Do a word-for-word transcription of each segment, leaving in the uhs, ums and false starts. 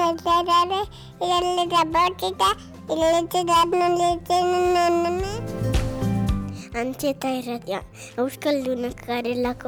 Nazarare, ilalle rabotita, ilalle rabnolitzenunenene. Antxeta irratia, euskaldunak garelako.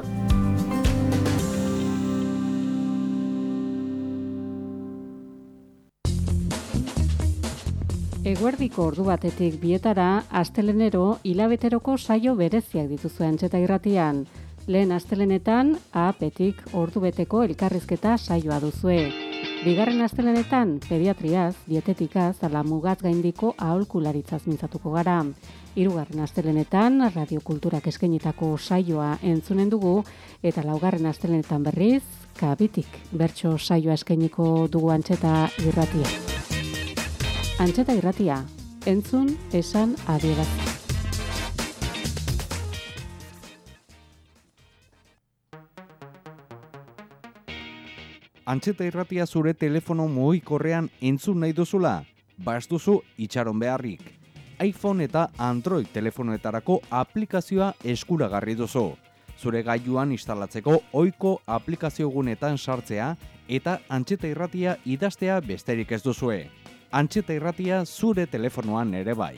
Eguerdiko ordu batetik bietara, astelenero hilabeteroko saio bereziak dituzue Antxeta irratian. Lehen astelenetan, ahapetik ordubeteko elkarrizketa saioa duzue. Bigarren astelenetan, pediatriaz, dietetikaz, ala mugaz gaindiko aholkularitzaz mintzatuko gara. Hirugarren astelenetan, radiokulturak eskainitako saioa entzunen dugu, eta laugarren astelenetan berriz, kabitik bertso saioa eskainiko dugu Antxeta irratia. Antxeta irratia, entzun, esan, adierazten. Antxeta irratia zure telefono mugikorrean entzun nahi duzula? Ba ez duzu itxaron beharrik. iPhone eta Android telefonoetarako aplikazioa eskuragarri duzu. Zure gailuan instalatzeko ohiko aplikazio gunetan sartzea eta Antxeta irratia idaztea besterik ez duzue. Antxeta irratia zure telefonoan ere bai.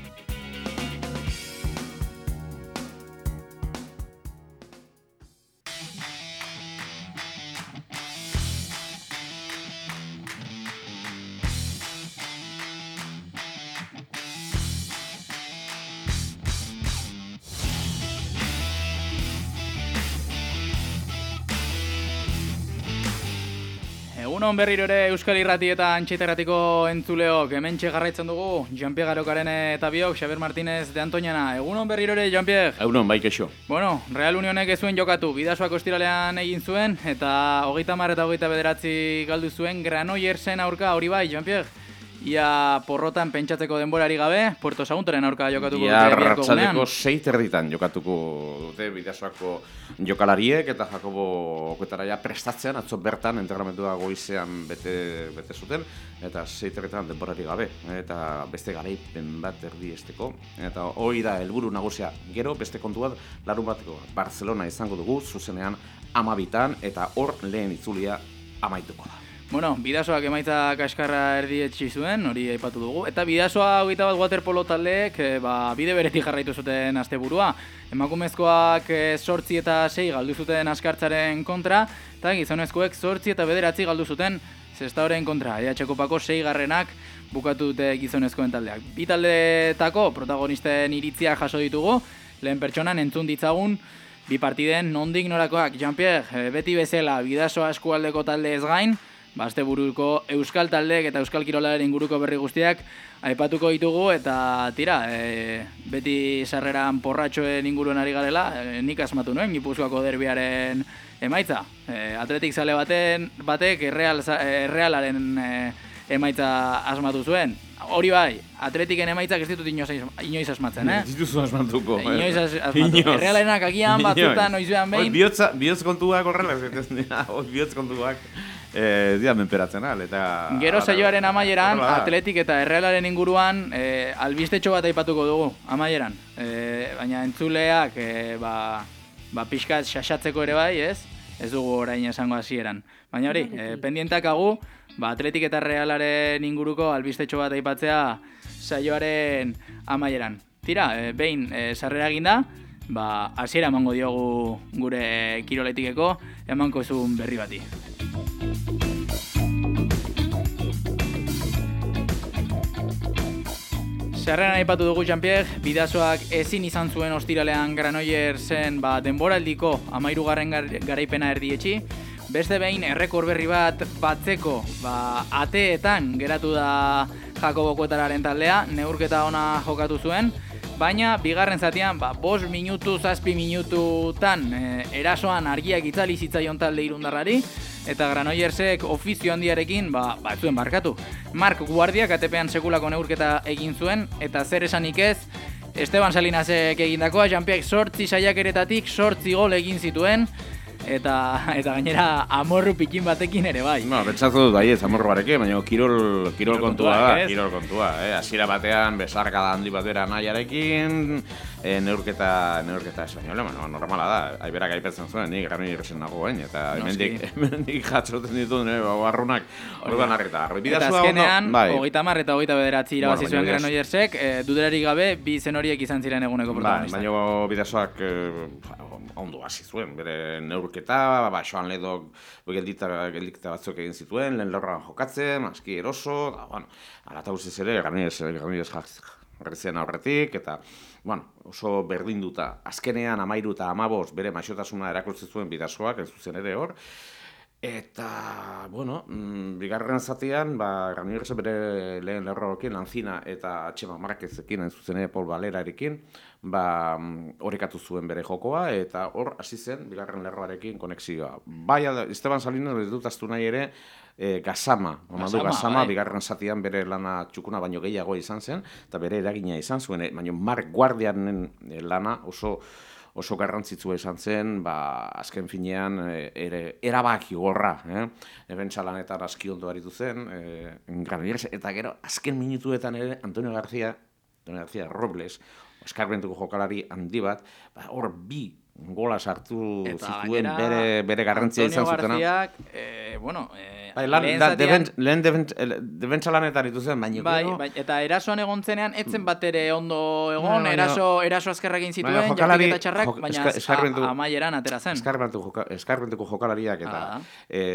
Egunon berriro ere Euskal Irrati eta Antxeta irratiko entzuleok, hementxe jarraitzen dugu Jean-Pierre Garokaren eta biok, Xabier Martínez de Antoñana. Egunon berriro ere, Jean-Pierre? Egunon, bai kexo. Bueno, Real Unionek ez zuen jokatu, Bidasoak ostiralean egin zuen, eta hogeita hamar eta hogeita bederatzi galdu zuen Granoillersen aurka, hori bai, Jean-Pierre? Ia porrotan pentsatzeko denborari gabe, Puerto Saguntoren aurka jokatuko dute biharko gunean. Ia arratsaldeko sei terditan jokatuko dute Bidasoako jokalariek eta Jakobo Oketaraia prestatzean, atzo bertan entrenamentua goizean bete, bete zuten, eta sei terditan denborari gabe, eta beste garaipen bat erdiesteko, eta hori da helburu nagusia. Gero beste kontua larun bateko Barcelona izango dugu, zuzenean amabitan, eta hor lehen itzulia amaituko da. Bueno, Bidasoak emaitza kaskarra erdietsi zuen, hori aipatu dugu. Eta Bidasoa hogeita bat waterpolo taldeek e, ba, bide beretik jarraitu zuten asteburua. Emakumezkoak zortzi eta sei galdu zuten askartzaren kontra, eta gizonezkoek zortzi eta bederatzi galdu zuten Sestaoren kontra. E H Kopako sei garrenak bukatu dute gizonezkoen taldeak. Bi taldeetako protagonisten iritzia jaso ditugu, lehen pertsonan entzun ditzagun, bi partiden nondik norakoak. Jean-Pierre, beti bezala Bidasoa eskualdeko talde ez gain, Baste buruko euskal taldeek eta euskal kirolaren inguruko berri guztiak aipatuko ditugu eta tira, e, beti sarreran porratxoen inguruen ari garela, e, nik asmatu nuen Gipuzkoako derbiaren emaitza. E, atletik zale baten, batek erreal, errealaren e, emaitza asmatu zuen. Hori bai, atletiken emaitzak ez ditut inoiz, inoiz asmatzen, eh? Ez dituzu asmatuko. Inoiz asmatu. Errealenak agian batzutan noizuean behin. Bihotza, bihotz kontuak horrela, bihotz kontuak. Eh, dia menperatzen al, eta... Gero saioaren amaieran, atletik eta errealaren inguruan eh, albistetxo bat aipatuko dugu, amaieran. Eh, baina entzuleak, eh, ba, ba pixkat xaxatzeko ere bai, ez? Ez dugu orain esango hasieran. Baina hori, eh, pendientak agu, ba, atletik eta errealaren inguruko albistetxo bat aipatzea saioaren amaieran. Tira, eh, behin eh, sarrera eginda, ba, hasiera emango diogu gure kiroletikeko, emango ezun berri bati. Sarreran aipatu dugu Jean-Pierre, Bidasoak ezin izan zuen ostiralean Granoillersen ba, denboraldiko hamahirugarren garaipena erdietsi. Beste behin errekor berri bat batzeko ba, ateetan geratu da Jakobo Okuetararen taldea, neurketa ona jokatu zuen, baina bigarren zatean ba, bost minutu, zazpi minututan e, erasoan argiak itzali zitzaion talde irundarrari, eta Granoillersek ofizio handiarekin ba, batzuen barkatu. Mark Guardiak atepean sekulako neurketa egin zuen, eta zer esanik ez, Esteban Salinasek egindakoa, Jean-Pierre zortzi saiakeretatik zortzi gol egin zituen, eta eta gainera amorru pikin batekin ere bai. No, pentsatu dut baiez amorru barekin, baina kirol, kirol kontua da, ez? kirol kontua. Eh? Hasiera batean, besarka da handi batera nahiarekin, e, neurketa, neurketa espainola, no, normala da. Aiberak aipatzen zuen, nik garen irresen nago gain, eta hemendik hemendik jatzoten ditu nire barrunak, orduan harrita. Eta azkenean, hogeita hamar eta hogeita bederatzi irabazi zuen Granoillersek, e, dudelarik gabe, bi zen horiek izan ziren eguneko protagonistak. Ba, baina Bidasoak eh, ondo hasi zuen, bere neurketa, ba, Joan Ledok geldita, geldita batzuk egin zituen, lehen lorran jokatzen, aski eroso, da, bueno, alata guztiz ere, Granollers jarritzen aurretik, eta, bueno, oso berdinduta. Azkenean, amairu eta amabost bere maixotasuna erakurtzen zuen Bidasoak, ez zuzen ere hor, eta, bueno, mm, bigarren zatean, ba, Granollers bere lehen lerroekin, Lanzina eta Txema Marquezekin, hain zuzen ere Paul Valerarekin, ba, orekatu zuen bere jokoa, eta hor hasi zen bigarren lerroarekin konexioa. Bai, Esteban Salinas ez dut aztu nahi ere, e, Gasama, Amandu Gasama, bai. Bigarren zatean bere lana txukuna baino gehiago izan zen, eta bere eragina izan zuen, baina Mark Guardianen lana oso oso garrantzitsua izan zen, ba, azken finean, ere, erabaki gorra, eh? Ebentsa lanetan aski ondo aritu zen, eh, Granollers, eta gero, azken minutuetan ere, Antonio García, Antonio García Robles, eskarmentuko jokalari handi bat, ba, hor bi gola sartu eta zituen bere, bere garrantzia izan zutena. Antonio Garziak, eh, bueno, eh, bai, lan, lehen da, zatean... Lehen defentsa lanetan ditu zen, baina bai, gero... bai, eta erasoan egon zenean, etzen bat ere ondo egon, Baina, eraso, eraso azkarra egin zituen, jokalari, jartik eta txarrak, jok, baina eskarmentu, amaieran atera zen. Eskarmentuko jokalariak eta Ah.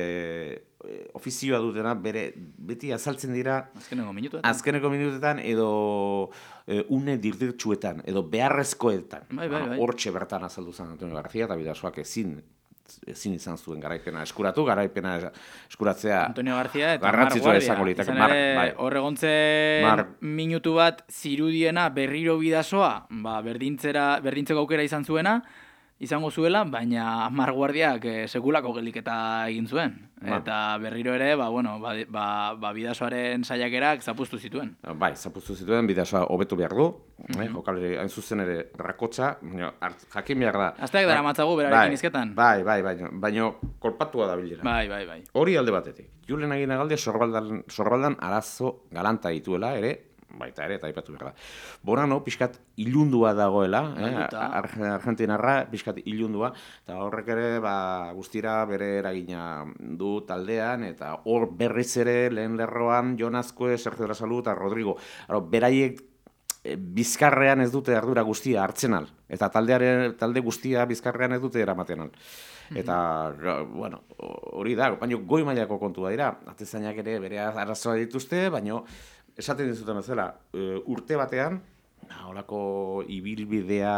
e, ofizioa dutena, bere, beti azaltzen dira... Azkeneko minutuetan. Azkeneko minutetan edo e, une dirdirtsuetan, edo beharrezkoetan. Bai, bai, bai. Hortxe bertan azaldu zen Antonio García, eta Bidasoak ezin ezin izan zuen garaipena eskuratu, garaipena eskuratzea Antonio García eta Mar garrantzitsua Guardia. izango liteke. Izan ere, bai. hor egontzen Mar- minutu bat zirudiena berriro Bidasoa, ba, berdintzera, berdintzeko aukera izan zuena, izango zuela, baina Mar Guardiak eh, sekulako geliketa egin zuen. Ba. Eta berriro ere, ba, bueno, ba, ba, ba Bidasoaren saiakerak zapuztu zituen. Bai, zapuztu zituen, Bidasoa hobetu behar du, eh, jokalari hain zuzen ere rakotsa, baina hart- jakin behar da. Azteak dara matzagu berarekin izketan. Bai, bai, bai, baina kolpatua da bilera. Bai, bai, bai. Hori alde batetik. Julen Aginagalde sorbaldan, sorbaldan arazo galanta dituela ere, baita ere, eta aipatu behar da. Borano, pixkat ilundua dagoela, eh? Galduta. Ar- Argentinarra, pixkat ilundua, eta horrek ere, ba, guztira bere eragina du taldean, eta hor berriz ere lehen lerroan Jon Azkue, Sergio de la Salud, eta Rodrigo. Aro, beraiek e, bizkarrean ez dute ardura guztia hartzen al, eta taldearen, talde guztia bizkarrean ez dute eramaten al. Eta, bueno, hori da, baina goi mailako kontua dira, atezainak ere bere arazoa dituzte, baina esaten dizuten bezala, e, urte batean, holako ibilbidea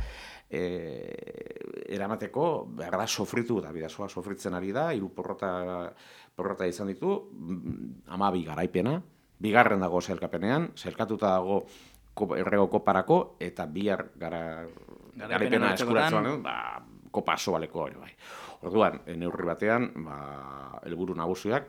e, eramateko, behar da sofritu, eta Bidasoa sofritzen ari da, hiru porrota, porrota izan ditu, hamabi garaipena, bigarren dago sailkapenean, sailkatuta dago kopa, errego koparako, eta bihar gara, garaipena eskuratzen, ba, kopa asobaleko hori bai. Orduan, neurri batean, ba, helburu nagusiak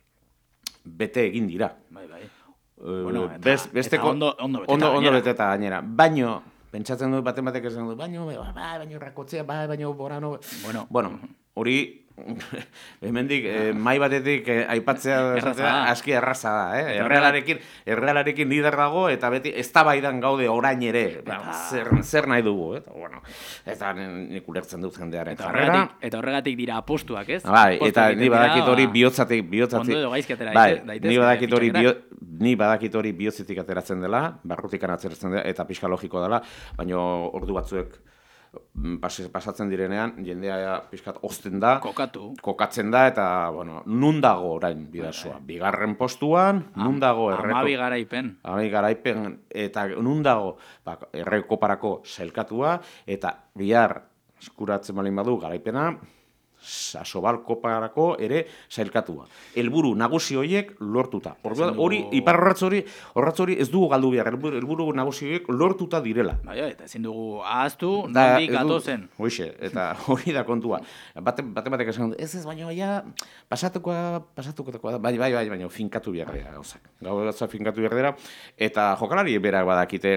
bete egin dira. Bai, bai. Uh, Bueno, eta- Bez, besteko, eta ondo- ondo beteta ondo, ondo gainera. beteta gainera. Baino, pentsatzen dut baten batek esan dut, baino, bai, baino rakotzea, bai, baino Borano... Bueno. Bueno, hori, hemendik, eh, mai batetik eh, aipatzea Erraza da. aski erraza da, eh? Eta Errealarekin, errealarekin lider dago, eta beti eztabaidan gaude orain ere, ba, Eta- zer, zer nahi dugu, eta bueno, eta nik ulertzen dut jendearen Eta jarrera. horregatik, eta horregatik dira apostuak, ez? Bai, Apostuak eta egiten ni badakit dira, hori ba, bihotzatik, bihotzatik. ondo edo gaizki atera bai, daitezke ni badakit hori bio, fitxaketak. ni badakit hori bihotzetik ateratzen dela, barrutikan ateratzen dela, eta pixka logiko dela, baina ordu batzuek mm, pas- pasatzen direnean, jendea pixkat ozten da, Kokatu. kokatzen da, eta, bueno, nun dago orain Bidasoa? Bigarren postuan, nun dago erreko... Amabi garaipen. Hami garaipen, eta nun dago ba, errekoparako sailkatua, eta bihar eskuratzen balin badu garaipena, Asobal koparako ere sailkatua. Helburu nagusi horiek lortuta. Orduan, hori, iparrorratz hori, horratz hori ez dugu galdu behar, helburu, helburu nagusi horiek lortuta direla. Bai, eta ezin dugu ahaztu, Da, nondik ez du- gatozen. Hoxe, eta hori da kontua. Bate, bate batek esan du, ez ez, baina ja, pasatukoa, pasatukoa da, bai, bai, bai, baina finkatu behar dira gauzak. Gauza finkatu behar dira, eta jokalari berak badakite,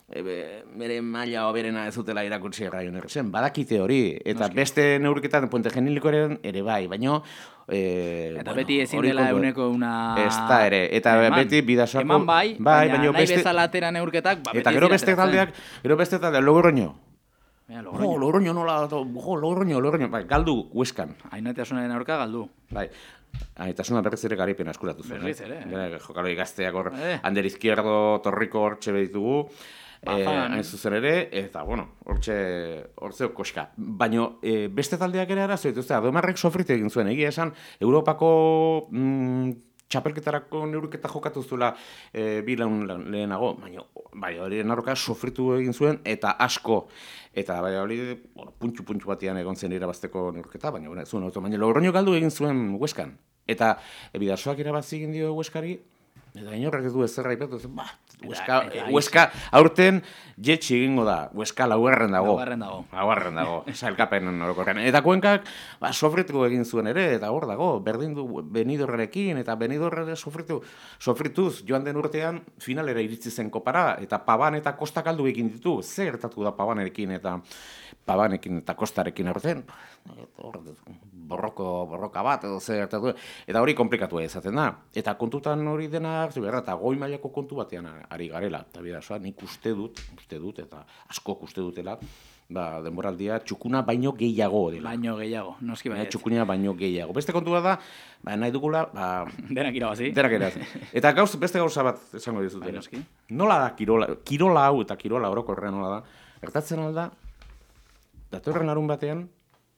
bere maila hoberena ez dutela irakutsi Ryanairren, badakite hori, eta beste neurketan Puente Genilikoaren ere bai, baino Eh, eta bueno, beti ezin dela euneko una... Ez da ere, eta eman, beti bidasoako... Eman bai, bai baina nahi beste... bezala atera neurketak, ba, eta gero beste taldeak, gero beste taldeak, Logroño. Ja, Logroño. Jo, Logroño nola, jo, Logroño, Logroño, bai, galdu Hueskan. Ainaitasunaren aurka galdu. Bai, Ainaitasuna berriz ere garipena eskuratu zuen. Berriz ere. Eh? Jokaloi gazteak hor, eh. Ander Izquierdo, Torriko hortxe behitugu. Hain eh, zuzen ere, eta, bueno, hortxe, hortzeo koska. Baina eh, beste taldeak ere arazo dituzte, Adomarrek sofrite egin zuen, egia esan, Europako mm, txapelketarako neurketa jokatu zuela eh, bi laun lehenago, baina bai, hori narroka sofritu egin zuen, eta asko, eta bai, hori bueno, puntxu-puntxu batian egon zen irabazteko neurketa, baina bueno, zuen auto, baina Logroño galdu egin zuen Hueskan. Eta e, Bidasoak irabazi egin dio Hueskari, eta inorrek ez du ezerra ipatu, ba, Hueska, Hueska aurten jetxi egingo da, Hueska laugarren dago. Laugarren dago. Laugarren dago, sailkapen orokorrean. Eta Kuenkak ba, sofrituko egin zuen ere, eta hor dago, berdin du Benidorrerekin, eta Benidorrere sofritu, sofrituz, joan den urtean finalera iritsi zen kopara, eta Paban eta Kosta kaldu egin ditu, zer gertatu da Pabanerekin eta Pabanekin eta Kostarekin aurten, borroko, borroka bat, edo zer gertatu, eta hori komplikatua izaten da. Eta kontutan hori dena hartu behar, eta goi mailako kontu batean ari garela, eta Bidasoa nik uste dut, uste dut, eta askok uste dutela, ba, denboraldia txukuna baino gehiago dela. Baino gehiago, noski baiet. Txukuna baino gehiago. Beste kontua da, ba, nahi dugula, ba... Denak irabazi. Denak irabazi. Eta gauz, beste gauza bat esango dizut. Bai, noski. Nola da kirola, kirola hau eta kirola orokorrean nola da, gertatzen alda, datorren larun batean,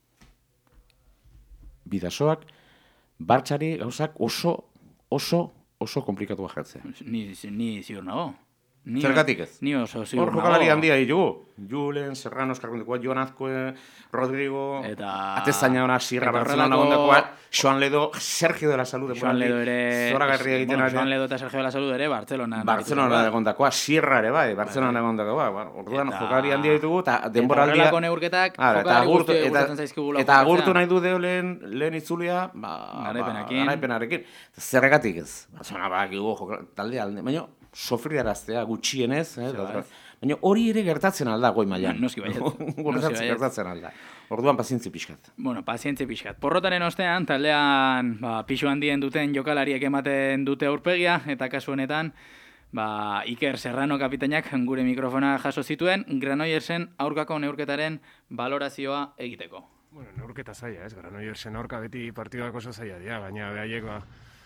Bidasoak, Bartxari gauzak oso, oso, oso komplikatua jartzea. Ni, ni ziur nago. Ni, Zergatik ez? Ni oso ziur nago. Hor jokalari handia ditugu. Julen, Serrano, Eskarkondekoa, Joan Azkue, Rodrigo, eta... Atezaina ona, Sierra, Barcelona gondakoa, Joan Ledo, Sergio de la Salud. Joan Ledo ere... Zora garria egiten bueno, Joan Ledo eta Sergio de la Salud ere, Barcelona. Barcelona gondakoa, Sierra ere bai, Barcelona gondakoa. Orduan jokalari handia ditugu, eta denboraldia... Eta horrelako neurketak, jokalari guzti egurtatzen zaizkigula. Eta agurtu nahi du deo lehen, lehen itzulia, ba... Garaipenarekin. Zergatik ez. Barcelona bakigu, talde alde, baina... sofriaraztea gutxienez, eh, baina hori ere gertatzen alda goi mailan. Noski baiet. Gertatzen alda. Orduan pazientzi pixkat. Bueno, pazientzi pixkat. Porrotaren ostean, taldean ba, pixu handien duten jokalariek ematen dute aurpegia, eta kasu honetan, ba, Iker Serrano kapitainak gure mikrofona jaso zituen, Granoillersen aurkako neurketaren balorazioa egiteko. Bueno, neurketa zaila, ez? Granoillersen aurka beti partiduak oso zaila dira, baina behaiek ba,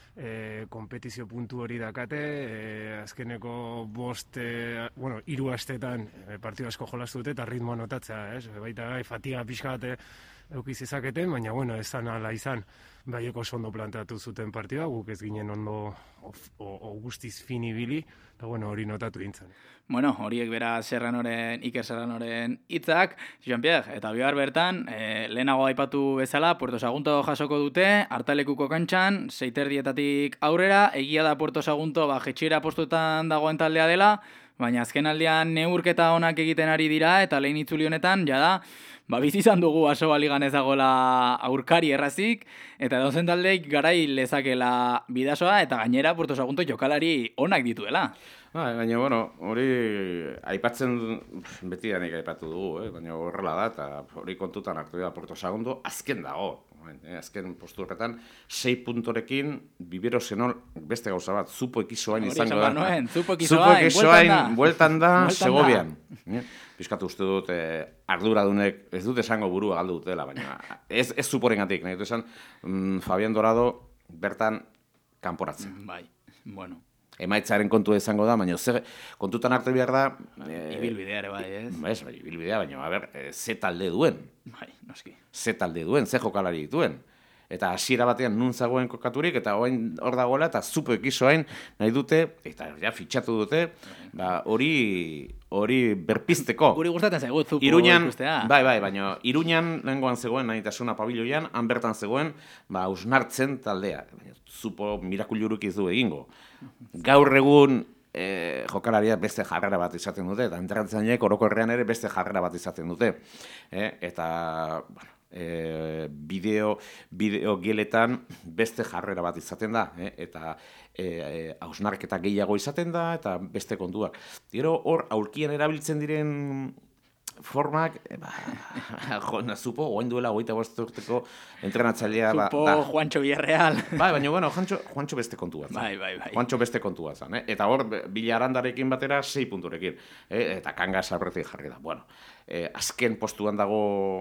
E, kompetizio puntu hori dakate, e, azkeneko bost, e, bueno, hiru astetan e, partidu asko jolastu dute eta ritmoa notatzea, ez? Baita gai, fatiga pixka bat eukiz izaketen, baina bueno, ez zan ala izan, baieko oso ondo planteatu zuten partida, guk ez ginen ondo o, o, o guztiz finibili, eta bueno, hori notatu dintzen. Bueno, horiek bera Serranoren, Iker Serranoren hitzak, Jean-Pierre, eta bihar bertan, e, lehenago aipatu bezala, Puerto Sagunto jasoko dute, hartalekuko kantxan, seiterdietatik aurrera, egia da Puerto Sagunto, ba, jetxiera postuetan dagoen taldea dela, baina azken aldean neurketa onak egiten ari dira, eta lehen itzuli honetan, jada, ba, bizi izan dugu aso baligan ezagola aurkari errazik, eta edozen taldeik garai lezakela Bidasoa, eta gainera Puerto Sagunto jokalari onak dituela. Ba, baina, bueno, hori aipatzen beti danik aipatu dugu, eh? Baina horrela da, eta hori kontutan hartu da Puerto Sagunto azken dago. Eh? Azken postu horretan, sei puntorekin, Bibero Zenol beste gauza bat, zupo ekisoain izango da. Nuen, zupo ekisoain, bueltan da, Segovian. Piskatu uste dut, eh, arduradunek, ez dut esango burua galdu dutela, baina ez, ez zuporengatik, nahi dut esan, mm, Fabián Dorado bertan kanporatzen. Bai, bueno. Emaitzaren kontu izango da, baina ze kontutan hartu behar da... E, ibilbidea ere bai, ez? Ez, bai, ibilbidea, baina, a ber, e, ze talde duen. Bai, noski. Ze talde duen, ze jokalari dituen. Eta hasiera batean nun zagoen kokaturik, eta orain hor dagoela, eta zupo ekisoain nahi dute, eta ja fitxatu dute, ba, hori hori berpizteko. Guri gustatzen zaigu zupo Iruñan, ikustea. Bai, bai, baina Iruñan lehengoan zegoen, nahitasuna pabiloian, han bertan zegoen, ba, Ausnartzen taldea. Baina, zupo mirakuluruk ez du egingo. Gaur egun e, jokalariak beste jarrera bat izaten dute, eta entrenatzaileek orokorrean ere beste jarrera bat izaten dute. E, eta, bueno, e, bideo, bideo geletan beste jarrera bat izaten da, eh? eta e, hausnarketa gehiago izaten da, eta beste kontuak. Gero hor, aulkian erabiltzen diren formak, e, ba, jo, zupo, oain duela hogeita bost urteko entrenatzailea da. Zupo da. Juancho Villarreal. Bai, baina, bueno, Juancho, Juancho beste kontua zan. Bai, bai, bai. Juancho beste kontua zan, eh? Eta hor, Villarandarekin batera, sei punturekin. Eh? Eta kanga sarretik jarri da. Bueno, eh, azken postuan dago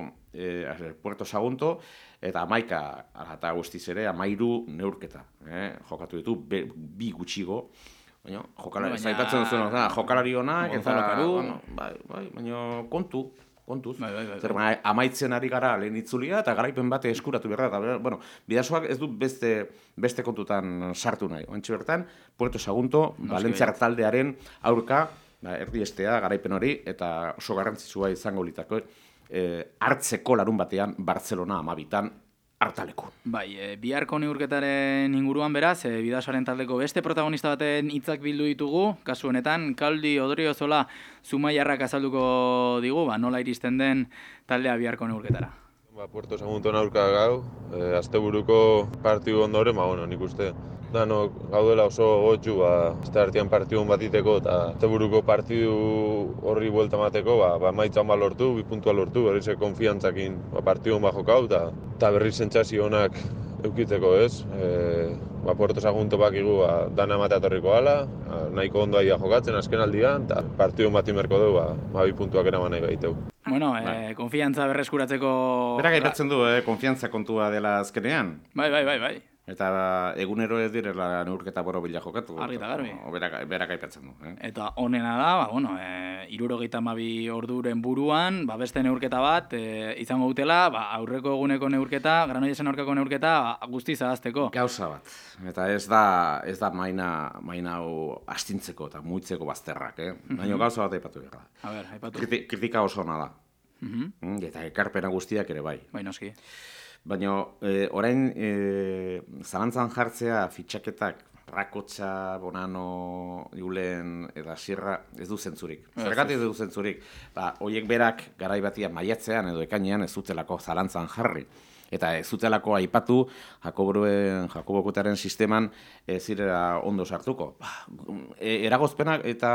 eh, Puerto Sagunto, eta amaika, eta guztiz ere, amairu neurketa. Eh? Jokatu ditu, be, bi gutxigo. Baina, jokalari, baina... zaipatzen duzuen, da, jokalari honak, eta, bueno, bai, bai, baina kontu, kontuz. Bai, bai, bai, Zer, bai. Amaitzen ari gara lehen itzulia, eta garaipen bate eskuratu behar da. Eta, bueno, Bidasoak ez du beste, beste kontutan sartu nahi. Oantxe bertan, Puerto Sagunto, Valentziar taldearen aurka, ba, erdiestea, garaipen hori, eta oso garrantzitsua izango litako, eh, hartzeko larun batean, Barcelona amabitan, hartaleku. Bai, e, biharko neurketaren inguruan beraz, e, Bidasoaren taldeko beste protagonista baten hitzak bildu ditugu, kasu honetan, Kaldi Odriozola Zumaiarrak azalduko digu, ba, nola iristen den taldea biharko neurketara. Ba, Puerto Sagunton aurka gau, e, asteburuko partidu ondoren, ba, bueno, nik uste danok gaudela oso gotxu, ba, azte artean partidun bat iteko, eta asteburuko partidu horri buelta mateko, ba, ba maitzan ba lortu, bi puntua lortu, berriz konfiantzakin ba, partidun ba jokau, eta berriz sentsazio onak eukiteko, ez? E, ba, Puerto Sagunto bakigu ba, dana ematea torriko ala, nahiko ondo aia jokatzen azken aldian, eta partidun bat imerko dugu, ba, ba bi puntuak eraman nahi baiteu. Bueno, eh, konfiantza berreskuratzeko... Berak aipatzen du, eh, konfiantza kontua dela azkenean. Bai, bai, bai, bai. Eta egunero ez direla neurketa borobila jokatu. Argi eta garbi. Berak, berak aipatzen du. Eh? Eta honena da, ba, bueno, e, irurogeita hamabi orduren buruan, ba, beste neurketa bat, e, izango dutela, ba, aurreko eguneko neurketa, Granollesen aurkako neurketa, ba, guztiz ahazteko. Gauza bat. Eta ez da, ez da maina, maina hau astintzeko eta muitzeko bazterrak, eh? Baina gauza bat aipatu behar da. A ber, aipatu. Kriti, kritika oso ona da. Uh-huh. Eta ekarpena guztiak ere bai. Bai, noski. Baina eh, orain eh, zalantzan jartzea fitxaketak Rakotxa, Bonano, Julen eta Sierra ez du zentzurik. Zergatik ez du zentzurik. Ba, hoiek berak garai batean maiatzean edo ekainean ez zutelako zalantzan jarri. Eta ez zutelako aipatu Jakoboren, Jakobokutaren sisteman ez zirela ondo sartuko. Ba, e, eragozpenak eta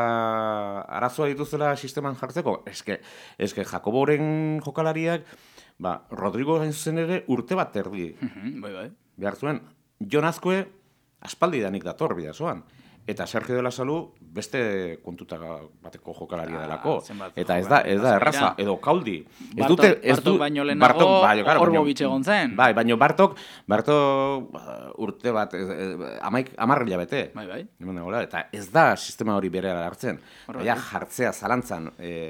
arazoa dituzela sisteman jartzeko. Eske, eske Jakoboren jokalariak, ba, Rodrigo gain zuzen ere urte bat erdi. Bai, bai. Behar zuen, Jon Azkue aspaldidanik dator Bidasoan. Eta Sergio de la Salu beste kontuta bateko jokalaria delako. Ah, eta ez da, ez da erraza, edo Kaldi. Ez Bartok, dute, ez Bartok du, baino lehenago Orbovitx egon zen. Bai, baino Bartok, Bartok urte bat, amaik, amarrila bete. Bai, bai. Eta ez da sistema hori berea hartzen. Baina jartzea zalantzan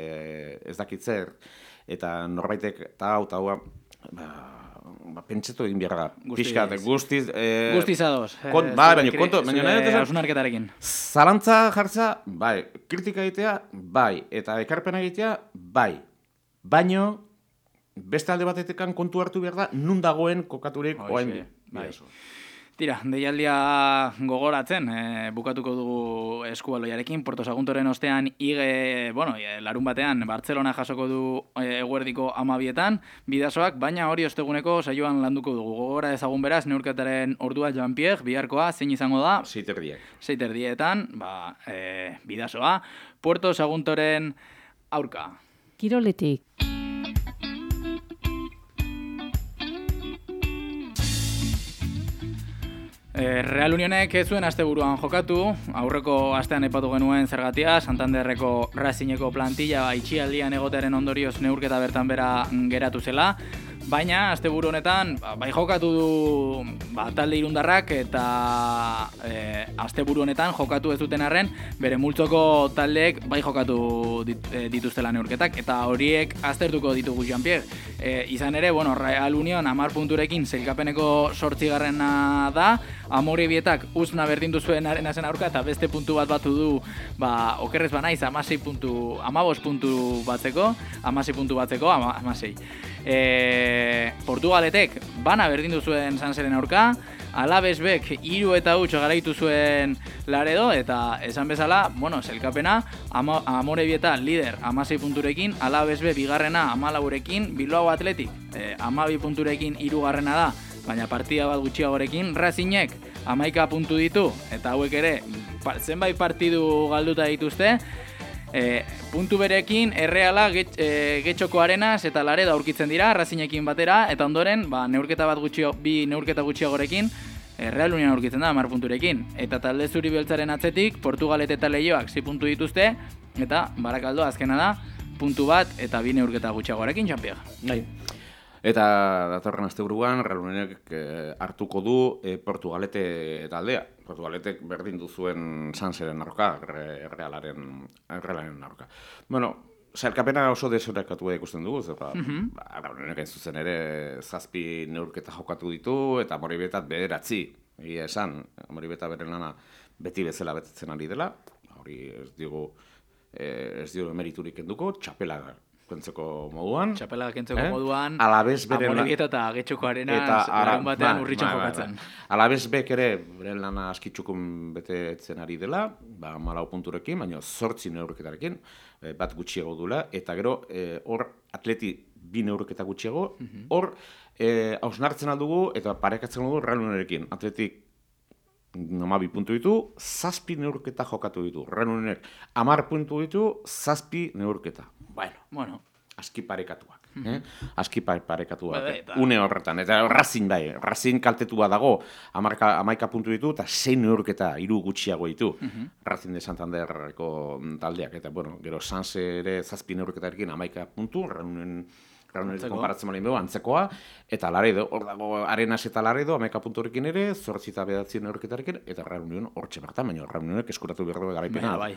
e, ez dakitzer, eta norbaitek eta hau eta hau, ba, ba, pentsatu egin behar da. Pixkat, guztiz... Eh, guztiz ados. Kont, bai, baina kontu... Hausunarketarekin. Zalantza jartza, bai. Kritika egitea, bai. Eta ekarpena egitea, bai. Baino, beste alde batetekan kontu hartu behar da, nun dagoen kokaturik oain. Bai. Tira, deialdia gogoratzen, e, bukatuko dugu Eskubaldoiarekin, Puerto Saguntoren ostean ige, bueno, larun batean Bartzelona jasoko du e, eguerdiko amabietan, Bidasoak, baina hori osteguneko saioan landuko dugu. Gogora ezagun beraz, neurketaren ordua Jean-Pierre, biharkoa, zein izango da? Seiterdiek. Seiterdietan, ba, e, Bidasoa, Puerto Saguntoren aurka. Kiroletik. Real Unionek ez zuen asteburuan jokatu, aurreko astean aipatu genuen zergatia, Santanderreko Racingeko plantilla itxialdian egotearen ondorioz neurketa bertan bera geratu zela, baina asteburu honetan bai jokatu du ba, talde irundarrak eta e, asteburu honetan jokatu ez duten arren bere multzoko taldeek bai jokatu dit, e, dituztela neurketak eta horiek aztertuko ditugu Jean-Pierre. E, izan ere, bueno, Real Union hamar punturekin sailkapeneko zortzigarrena da, Amoribietak uzna berdindu zuen arenasen aurka eta beste puntu bat batu du, ba, okerrez banaiz hamasei puntu, hamabos puntu batzeko, hamasei puntu batzeko, hamasei. E, E, Portugaletek bana berdindu zuen Sanseren aurka, Alabesbek hiru eta huts garaitu zuen Laredo, eta esan bezala, bueno, selkapena, ama, Amorebieta lider hamasei punturekin, Alabesbe bigarrena hamalaurekin, Bilbao Athletic e, hamabi punturekin hirugarrena da, baina partida bat gutxiagorekin, Racingek hamaika puntu ditu, eta hauek ere pa, zenbait partidu galduta dituzte, e, puntu berekin Erreala, get, e, Getxoko Arenas eta Laredo aurkitzen dira, Racingekin batera, eta ondoren, ba, neurketa bat gutxio, bi neurketa gutxiagorekin, Real Union aurkitzen da, hamar punturekin. Eta talde zuri beltzaren atzetik, Portugalet eta Leioak sei puntu dituzte, eta Barakaldo azkena da, puntu bat eta bi neurketa gutxiagoarekin Jean-Pierre. Bai. Eta datorren asteburuan Real Unionek eh, hartuko du eh, Portugalete taldea. Portugaletek berdin du zuen Sanseren aurka, Realaren, Realaren aurka. Bueno, sailkapena oso desorekatua ikusten dugu, zerra, mm-hmm. ba, Unionek ez zuzen ere zazpi neurketa jokatu ditu, eta Amorebieta bederatzi, egia esan, Amorebieta beren lana beti bezala betetzen ari dela, hori ez digu, eh, ez digu emeriturik kenduko, txapela kentzeko moduan. Txapela kentzeko eh? moduan, Alabez beren Amorebieta eta Getxoko Arenas larun batean urritxon jokatzen. Alabezbek ere beren lana askitxukun betetzen ari dela, ba, malau punturekin, baina zortzi neurketarekin, bat gutxiago dula, eta gero hor e, Atleti bi neurketa gutxiago, hor mm-hmm. hausnartzen aldugu eta parekatzen dugu Real Unionekin. Atletik hamabi puntu ditu, zazpi neurketa jokatu ditu. Real Unionek hamar puntu ditu, zazpi neurketa. Bueno, bueno. aski parekatuak. Mm-hmm. eh? Aski parekatuak. Ba, eta... Une horretan. Eta Racing bai, Racing kaltetua dago, hamaika puntu ditu, eta sei neurketa hiru gutxiago ditu. Mm-hmm. Racing de Santanderreko taldeak. Eta, bueno, gero Sanse ere zazpi neurketarekin hamaika puntu, Reunen konparatzen malin behu, antzekoa, eta Laredo, hor dago Arenas eta Laredo, hamaika punturekin ere, zortzi eta bedatzi neurketarekin, eta Real Union hortxe bertan, baina Real Unionek eskuratu behar du garaipena. Bai.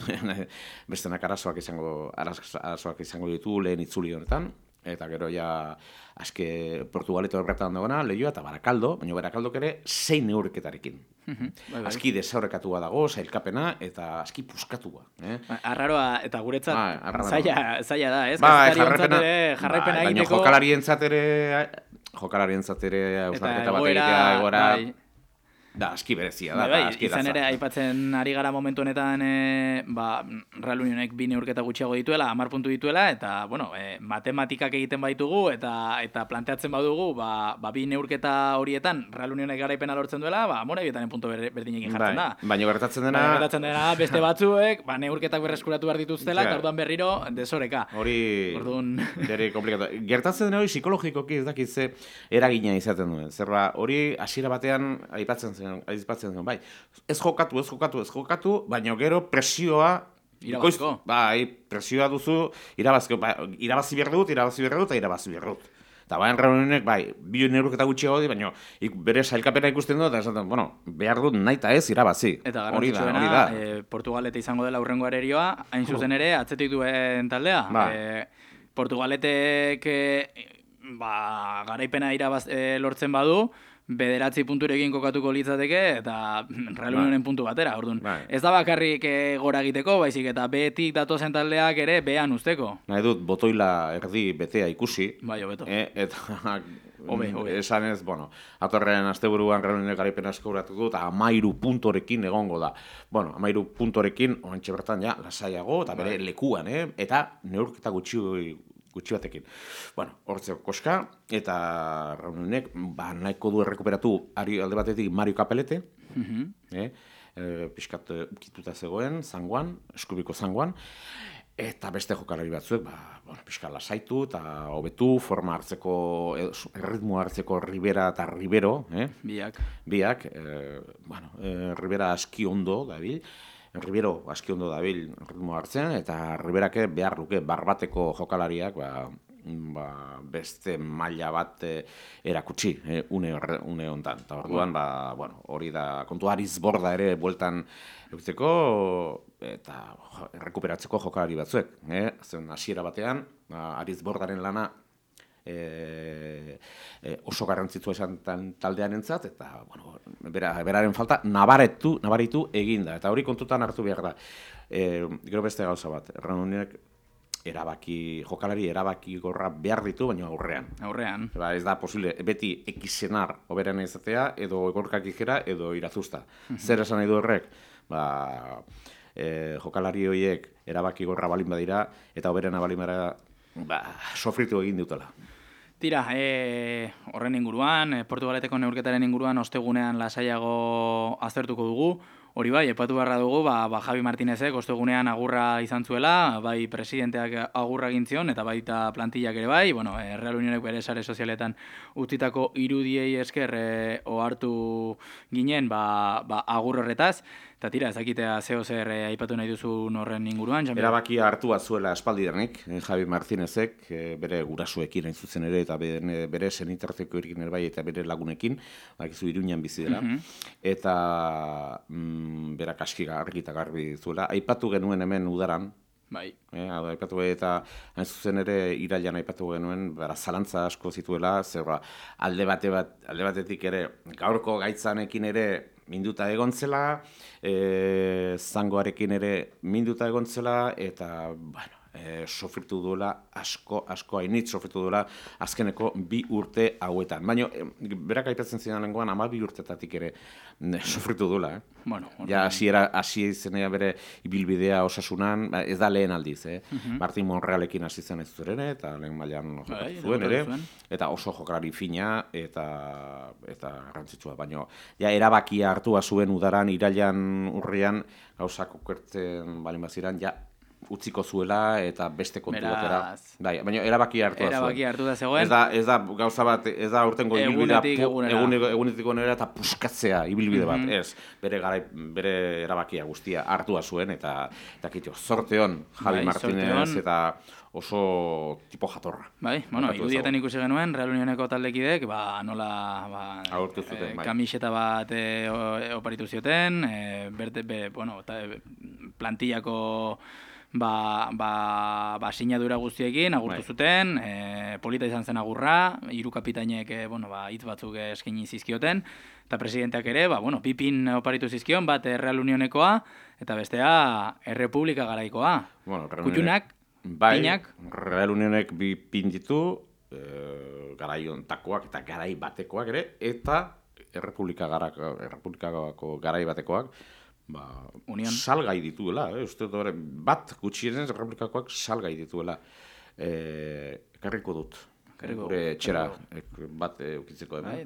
Bestenak arazoak izango, arazoak izango ditu lehen itzuli honetan, eta gero ja aske Portugaleto horretan dagoena, Leioa eta Barakaldo, baina Barakaldok ere sei neurketarekin. Mm-hmm. Bai, bai. Aski desaurrekatua dago, sailkapena, eta aski puskatua. Eh? Arraroa, eta guretzat, ba, zaila, zaila da, ez? Ba, jarraipena, jarraipena ba, egiteko... Baina jokalarien ere, jokalarien ere, ausnarketa bat egitea, egora... Bai. Da, aski berezia da. Bai, bai, izan ere, aipatzen ari gara momentu honetan, e, ba, Real Unionek bi neurketa gutxiago dituela, hamar puntu dituela, eta, bueno, e, matematikak egiten baitugu, eta eta planteatzen badugu, ba, ba bi neurketa horietan Real Unionek garaipena lortzen duela, ba, Amorebietaren puntu berdinekin jartzen da. Bai, baina gertatzen dena... Baina gertatzen dena, beste batzuek, ba, neurketak berreskuratu behar dituztela, eta orduan berriro, desoreka. Hori, orduan... dere komplikatu. Gertatzen dena hori psikologikoki ez dakit ze eragina izaten duen. Zerba, hori hasiera batean aipatzen aipatzen zen, bai. Ez jokatu, ez jokatu, ez jokatu, baina gero presioa irabaziko. Bai, presioa duzu, irabaziko, bai, irabazi behar dut, irabazi behar dut, eta irabazi behar dut. Eta baina Real Unionek, bai, bi neurketa gutxiago di, baina bere sailkapena ikusten dut, eta esaten, bueno, behar dut nahi eta ez irabazi. Eta garrantzitsuena, e, Portugalete izango dela hurrengo arerioa, hain zuzen ere, atzetik duen taldea. Ba. E, Portugaletek, e, ba, garaipena irabaz e, lortzen badu, bederatzi punturekin kokatuko litzateke eta Real Unionen puntu batera, orduan. Bai. Ez da bakarrik e, gora egiteko, baizik eta behetik datozen taldeak ere behan usteko. Nahi dut, botoila erdi betea ikusi. Bai, hobeto. E, eta Obe, obe. Esan ez, bueno, atorren asteburuan Real Unionek garaipena eskuratu du, eta amairu puntorekin egongo da. Bueno, amairu puntorekin, oantxe bertan, ja, lasaiago, eta bere lekuan, eh? Eta neurketa gutxi gutxi batekin. Bueno, hortzeko koska, eta Real Unionek, ba, nahiko du errekuperatu ari alde batetik Mario Capelete, mm-hmm. eh? E, pixkat ukituta zegoen, zangoan, eskubiko zangoan, eta beste jokalari batzuek, ba, bueno, pixkat lasaitu eta hobetu, forma hartzeko, erritmo hartzeko Ribera eta Ribero, eh? Biak. Biak, e, bueno, e, Ribera aski ondo dabil, Ribero aski ondo dabil ritmo hartzen, eta Riberake behar luke barbateko jokalariak ba, ba, beste maila bat e, erakutsi e, une, une hontan. Eta orduan, ba, bueno, hori da kontu Arizborda ere bueltan eutzeko eta errekuperatzeko jokalari batzuek. Eh? Zen hasiera batean, ba, Arizbordaren lana E, e, oso garrantzitsua esan taldean entzat, eta bueno, bera, beraren falta nabaretu, nabaritu eginda, eta hori kontutan hartu behar da. E, gero beste gauza bat, Real Unionek erabaki, jokalari erabaki gorra behar ditu, baina aurrean. Aurrean. Ba, ez da posible, beti ekisenar oberan izatea, edo egorkak ikera, edo irazusta. Zer esan nahi du horrek? Ba, e, jokalari horiek erabaki gorra balin badira, eta oberena balin badira, ba, sofritu egin dutela. Tira, e, horren inguruan, e, Portugaleteko neurketaren inguruan ostegunean lasaiago aztertuko dugu. Hori bai, epatu beharra dugu, ba, ba Javi Martinezek ostegunean agurra izan zuela, bai presidenteak agurra egin zion, eta baita plantillak ere bai, bueno, e, Real Unionek bere sare sozialetan utzitako irudiei esker e, ohartu ginen, ba, ba agur horretaz, eta tira, ez dakitea zeo zer e, aipatu nahi duzun horren inguruan. Jean Erabakia hartua zuela espaldidanik, eh, Javi Martinezek, eh, bere gurasoekin hain zuzen ere, eta bere, bere senitartekoekin ere bai, eta bere lagunekin, bakizu Iruñan bizi dela, mm -hmm. eta mm, berak aski argi eta garbi zuela. Aipatu genuen hemen udaran, bai. Eh, aipatu eta hain zuzen ere irailan aipatu genuen, bara, zalantza asko zituela, zer ba, alde, bate bat, alde batetik ere, gaurko gaitzanekin ere, minduta egon zela, e, zangoarekin ere minduta egon zela, eta, bueno, e, sofritu duela, asko, asko hainit sofritu duela, azkeneko bi urte hauetan. Baina, e, berak aipatzen zidan lengoan, ama bi urtetatik ere ne, sofritu duela, eh? Bueno, ja, hasiera hasi izenea bere ibilbidea osasunan, ez da lehen aldiz, eh? Uh -huh. Martin Monrealekin hasi zen ez zuen ere, eta lehen mailan jokatu zuen ere, zuen. Eta oso jokalari fina, eta eta garrantzitsua, baina ja, erabakia hartua zuen udaran, irailan urrian, gauzak okertzen balin baziran, ja, utziko zuela eta beste kontu batera. Bai, baina erabaki hartu da zuen. Erabaki hartu da zegoen. Ez da, ez da gauza bat, ez da urtengo ibilbidea egunetik onera eta puskatzea ibilbide bat, ez. Bere garai, bere erabakia guztia hartua zuen eta eta kitio, zorte hon Javi Martinez eta oso tipo jatorra. Bai, bueno, irudietan ikusi genuen, Real Unioneko taldekidek, ba, nola, ba, agurtu zuten, bai. Kamiseta bat e, oparitu zioten, e, berte, be, bueno, ta, plantillako ba, ba, ba sinadura guztiekin agurtu bai. Zuten, e, polita izan zen agurra, hiru kapitainek e, bueno, ba, hitz batzuk eskaini zizkioten, eta presidenteak ere, ba, bueno, pipin oparitu zizkion, bat Real Unionekoa, eta bestea Errepublika garaikoa. Bueno, Kutxunak, bai, pinak. Real Unionek bi pin ditu, e, garai ontakoak eta garai batekoak ere, eta Errepublika garako, Errepublikako garai batekoak, ba, Union. Salgai dituela, eh? Uste dut, bat gutxienez Errepublikakoak salgai dituela. E, karriko dut. Gure txera bat eukitzeko hemen.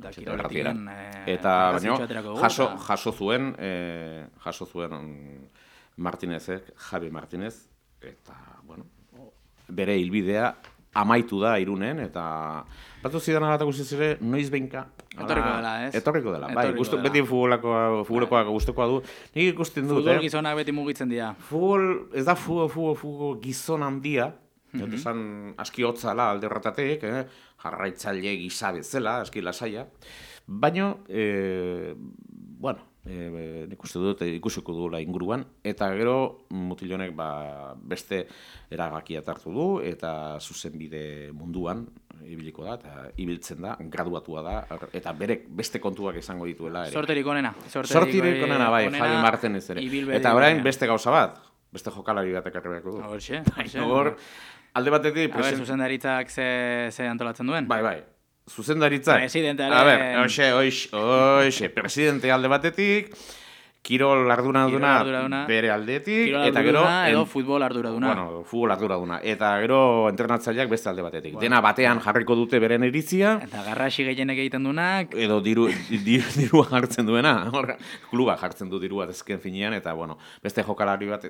Eta baino, jaso, jaso zuen, e, jaso zuen Martinezek, Javi Martinez, eta, bueno, bere hilbidea amaitu da Irunen, eta batu zidan alata guztiz ere, noiz behinka. Etorriko dela, ez? Etorriko dela, bai, gustu, beti futbolakoa, futbolakoa gustukoa du. Nik ikusten dut, futbol gizonak beti mugitzen dira. Futbol, ez da futbol, futbol, futbol gizon handia, mm-hmm. Eta esan aski hotzala alde horretatik, eh? Jarraitzaile gisa bezala, aski lasaia. Baina, eh, bueno, e, nik uste dut ikusiko duela inguruan, eta gero mutilonek ba, beste erabakia hartu du, eta zuzenbide munduan ibiliko da, eta ibiltzen da, graduatua da, eta berek beste kontuak izango dituela. Sorterik onena. Sorterik onena, bai, Javi Martinez ere. Eta orain beste gauza bat, beste jokalari batek arrebeako du. Horxe, horxe. Alde batetik... A ber, zuzendaritzak ze, ze antolatzen duen? Bai, bai. Zuzendaritzak. Presidentearen... A ber, hoxe, hoxe, hoxe, presidente alde batetik, kirol arduraduna bere aldetik, kirol eta gero... edo futbol arduraduna. Bueno, futbol arduraduna. Eta gero entrenatzaileak beste alde batetik. Bueno. Dena batean jarriko dute beren iritzia. Eta garrasi gehienek egiten duenak. Edo diru, diru, dirua jartzen duena. Kluba jartzen du dirua dezken finean, eta bueno, beste jokalari bat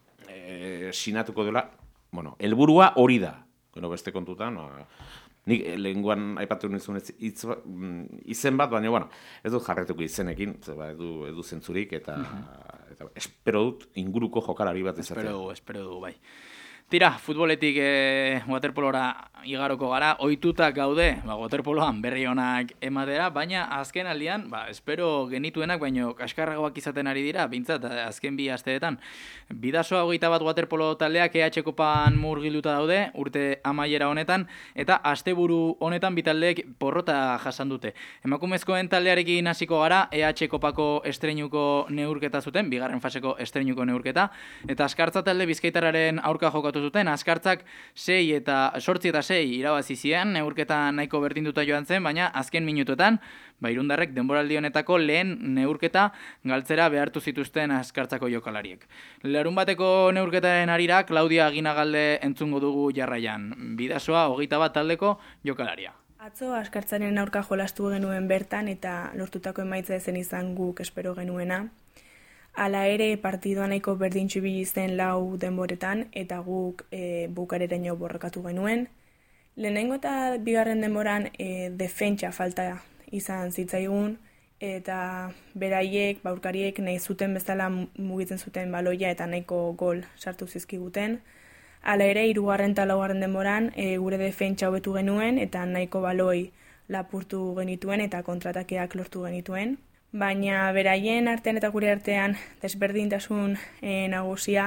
e, sinatuko dela. Bueno, helburua hori da. Bueno, beste kontutan, no, nik lehenguan aipatu nizun izen bat, baina, bueno, ez dut jarretuko izenekin, ba, edu, edu zentzurik, eta, uh-huh. eta espero dut inguruko jokalari bat izatea. Espero du, espero du, bai. Tira, futboletik e, waterpolora igaroko gara, ohitutak gaude, ba, waterpoloan berri onak ematera, baina azken aldian, ba, espero genituenak, baino kaskarragoak izaten ari dira, bintzat, azken bi asteetan. Bidasoa hogeita bat waterpolo taldeak E H Kopan murgilduta daude, urte amaiera honetan, eta asteburu honetan bitaldeek porrota jasan dute. Emakumezkoen taldearekin hasiko gara, E H Kopako estreinuko neurketa zuten, bigarren faseko estreinuko neurketa, eta askartza talde bizkaitarraren aurka jokatu zuten, Azkartzak sei eta sortzi eta sei irabazi zian, neurketa nahiko berdinduta joan zen, baina azken minutuetan, ba, Irundarrek denboraldi honetako lehen neurketa galtzera behartu zituzten Azkartzako jokalariek. Larun bateko neurketaren harira, Claudia Aginagalde entzungo dugu jarraian. Bidasoa hogeita bat taldeko jokalaria. Atzo Azkartzaren aurka jolastu genuen bertan eta lortutako emaitza ezen izan guk espero genuena. Hala ere partidoa nahiko berdintxu ibili zen lau denboretan eta guk e, bukareraino borrokatu genuen. Lehenengo eta bigarren denboran e, defentsa falta izan zitzaigun eta beraiek, baurkariek nahi zuten bezala mugitzen zuten baloia eta nahiko gol sartu zizkiguten. Hala ere, hirugarren eta laugarren denboran e, gure defentsa hobetu genuen eta nahiko baloi lapurtu genituen eta kontratakeak lortu genituen. Baina beraien artean eta gure artean desberdintasun e, nagusia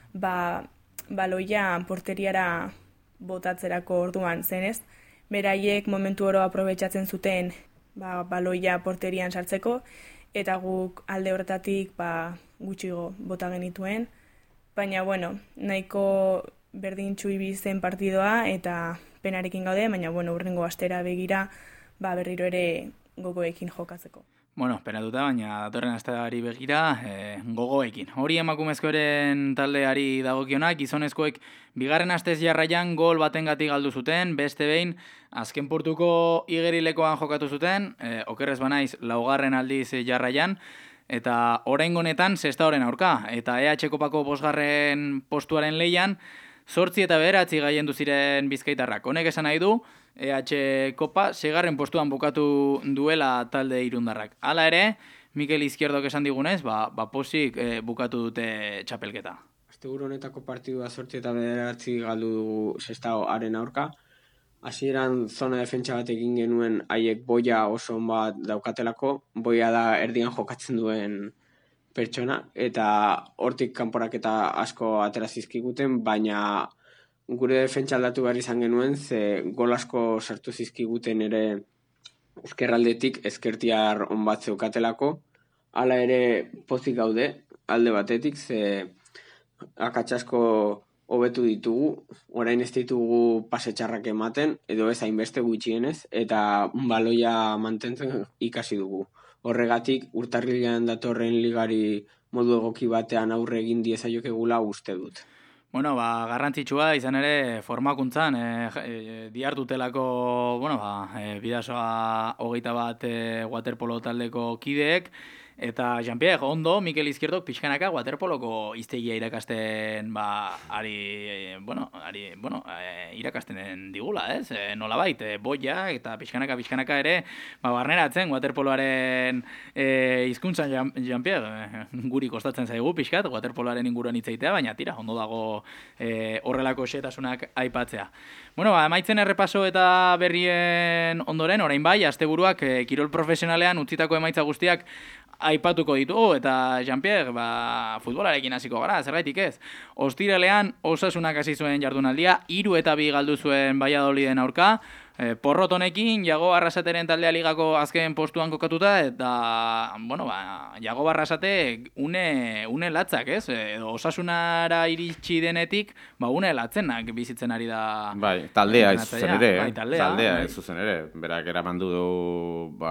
ba, baloia porteriara botatzerako orduan zenez. Beraiek momentu oro aprobetxatzen zuten ba, baloia porterian sartzeko eta guk alde horretatik ba, gutxigo bota genituen. Baina, bueno, nahiko berdintxu ibili zen partidoa eta penarekin gaude, baina bueno, urrengo astera begira ba, berriro ere gogoekin jokatzeko. Bueno, penatuta, baina datorren asteari begira e, gogoekin. Hori emakumezkoaren taldeari dagokionak, gizonezkoek bigarren astez jarraian gol batengatik galdu zuten, beste behin azken portuko igerilekoan jokatu zuten, e, okerrez banaiz laugarren aldiz jarraian, eta oraingo honetan sestaoren aurka, eta E H Kopako bosgarren postuaren leian, zortzi eta bederatzi gaiendu ziren bizkaitarrak. Honek esan nahi du, E H Kopa segarren postuan bukatu duela talde irundarrak. Hala ere, Mikel Izquierdok esan digunez, ba, ba posik e, bukatu dute txapelketa. Asteburu honetako partidua zortzi eta bederatzi galdu dugu sestaoaren aurka. Hasieran zona defentsa bat egin genuen haiek boia oso on bat daukatelako, boia da erdian jokatzen duen pertsona, eta hortik kanporaketa asko atera zizkiguten, baina gure defentsa aldatu behar izan genuen, ze gol asko sartu zizkiguten ere ezkerraldetik ezkertiar on bat zeukatelako. Hala ere pozik gaude alde batetik, ze akatsasko hobetu ditugu, orain ez ditugu pase txarrak ematen, edo ez hainbeste gutxienez, eta baloia mantentzen ikasi dugu. Horregatik, urtarrilean datorren ligari modu egoki batean aurre egin diezaiokegula uste dut. Bueno, ba, garrantzitsua izan ere formakuntzan, e, e, diartutelako, bueno, ba, e, bidasoa hogeita bat e, waterpolo taldeko kideek, eta Jean-Pierre, ondo, Mikel Izquierdok pixkanaka waterpoloko iztegia irakasten, ba, ari, bueno, ari, bueno, e, irakasten digula, ez? E, nolabait, e, boia eta pixkanaka, pixkanaka ere, ba, barneratzen waterpoloaren e, hizkuntzan Jean-Pierre, e, guri kostatzen zaigu pixkat, waterpoloaren inguruan hitzaitea, baina tira, ondo dago e, horrelako xetasunak aipatzea. Bueno, ba, emaitzen errepaso eta berrien ondoren, orain bai, asteburuak e, kirol profesionalean utzitako emaitza guztiak aipatuko ditugu, eta Jean-Pierre, ba, futbolarekin hasiko gara, zergaitik ez. Ostiralean Osasunak hasi zuen jardunaldia, hiru eta bi galdu zuen Valladoliden aurka, e, porrot honekin, Jago Arrasateren taldea ligako azken postuan kokatuta, eta, bueno, ba, Jago Arrasate une, une latzak, ez? Edo Osasunara iritsi denetik, ba, une latzenak bizitzen ari da. Bai, taldea ez zuzen ere, bai, taldea, taldea bai. ez zuzen ere. Berak eramandu du, ba,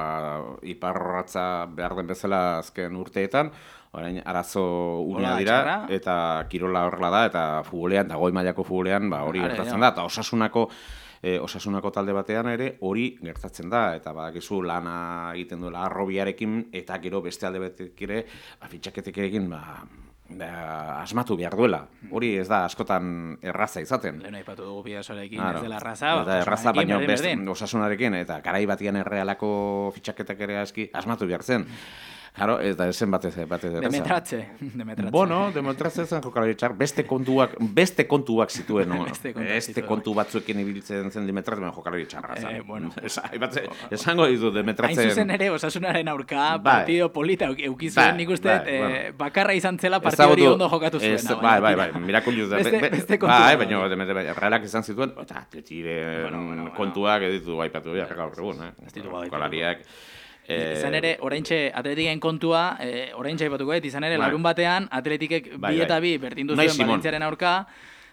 iparratza behar den bezala azken urteetan, orain arazo unea Hola, dira, txarra. eta kirola horrela da, eta futbolean, da goi mailako futbolean, ba, hori Are, gertatzen ja. da, eta Osasunako E, Osasunako talde batean ere hori gertatzen da, eta badakizu lana egiten duela arrobiarekin, eta gero beste alde batetik ere, ba, fitxaketekin, ba, da, asmatu behar duela. Hori ez da askotan erraza izaten. Lehen aipatu dugu Bidasoarekin, Claro. ez dela erraza, Eta erraza, baina berdin, beste berdin. Osasunarekin, eta garai batian errealako fitxaketak ere aski asmatu behar zen. Claro, ez da esen batez batez erraza. Demetratze, demetratze. Bueno, demetratze zen jokalari txar, beste kontuak, beste kontuak zituen, no? Beste kontuak Beste zituen. kontu batzuekin ibiltzen zen demetratze, baina jokalari txarra. Eh, zen. bueno. Esa- aibatze- Esango ditu Hain demetratzen. zuzen ere, Osasunaren aurka, Bai. partido polita eukizuen, Bai, nik uste, bai, eh, bueno. bakarra izan zela partido hori Ezagutu- ondo jokatu ez- zuena. Bai, bai, bai, mirakuluz da. Beste- be- be- beste kontu Bai, bat. baina Demetratze realak izan zituen, eta atletiren Bueno, bueno, bueno. kontuak editu aipatu behar gaur egun, eh? Ez ditugu aipatu. Jokalariak. eh, Izan ere, oraintxe atletiken kontua, eh, oraintxe aipatuko dut, izan ere, Bai. larun batean, atletikek Bai, bi eta bai. bi berdindu Unai zuen Simon. Valentziaren aurka,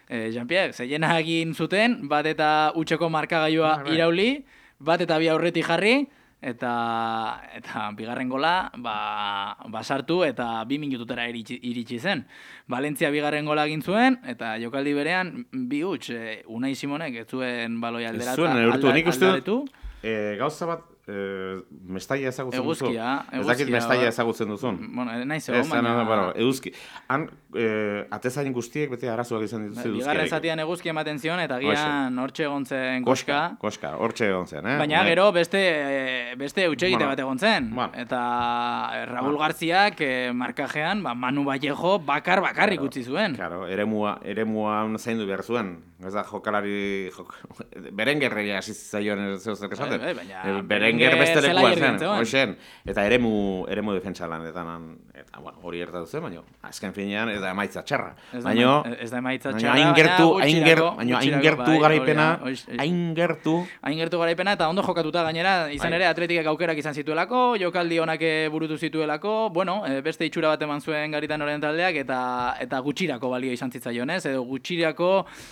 e, Jean-Pierre, zeiena egin zuten, bat eta utxeko markagailua irauli, bat eta bi aurretik jarri, eta eta bigarren gola ba, basartu eta bi minututera iritsi, iritsi zen. Valentzia bigarren gola egin zuen, eta jokaldi berean bi huts, e, Unai Simonek ez zuen baloi alderatu. Ez zuen, neurtu, nik uste dut, e, gauza bat, e, Mestaia ezagutzen duzu. Eguzkia, eguzkia. Ez dakit Mestaia ezagutzen duzun. Bueno, nahi zegoen, baina... No, bueno, eguzki. Han, e, atezain guztiek bete arazoak izan dituzu eguzkiarekin. Bigarren zatian eguzki ematen zion, eta gian hortxe egon zen koska. Koska, hortxe egon zen, eh? Baina gero beste, beste eutxegite bat egon zen. Eta Raúl Garziak markajean, ba, Manu Vallejo bakar bakarrik utzi zuen. Claro, eremua, eremua zaindu behar zuen. Ez da jokalari... Berengerreia hasi zaion zeu zer esaten. Berenger beste lekua zen, hoxen. Eta eremu, eremu defentsa lanetan, eta bueno, hori gertatu zen, baina azken finean ez da emaitza txarra. Baina ez da emaitza txarra, baina hain gertu garaipena, hain gertu... Hain gertu garaipena, eta ondo jokatuta gainera, izan ere atletikak aukerak izan zituelako, jokaldi honak burutu zituelako, bueno, beste itxura bat eman zuen Garitan Oren taldeak, eta eta gutxirako balio izan zitzaion, ez? Edo gutxirako,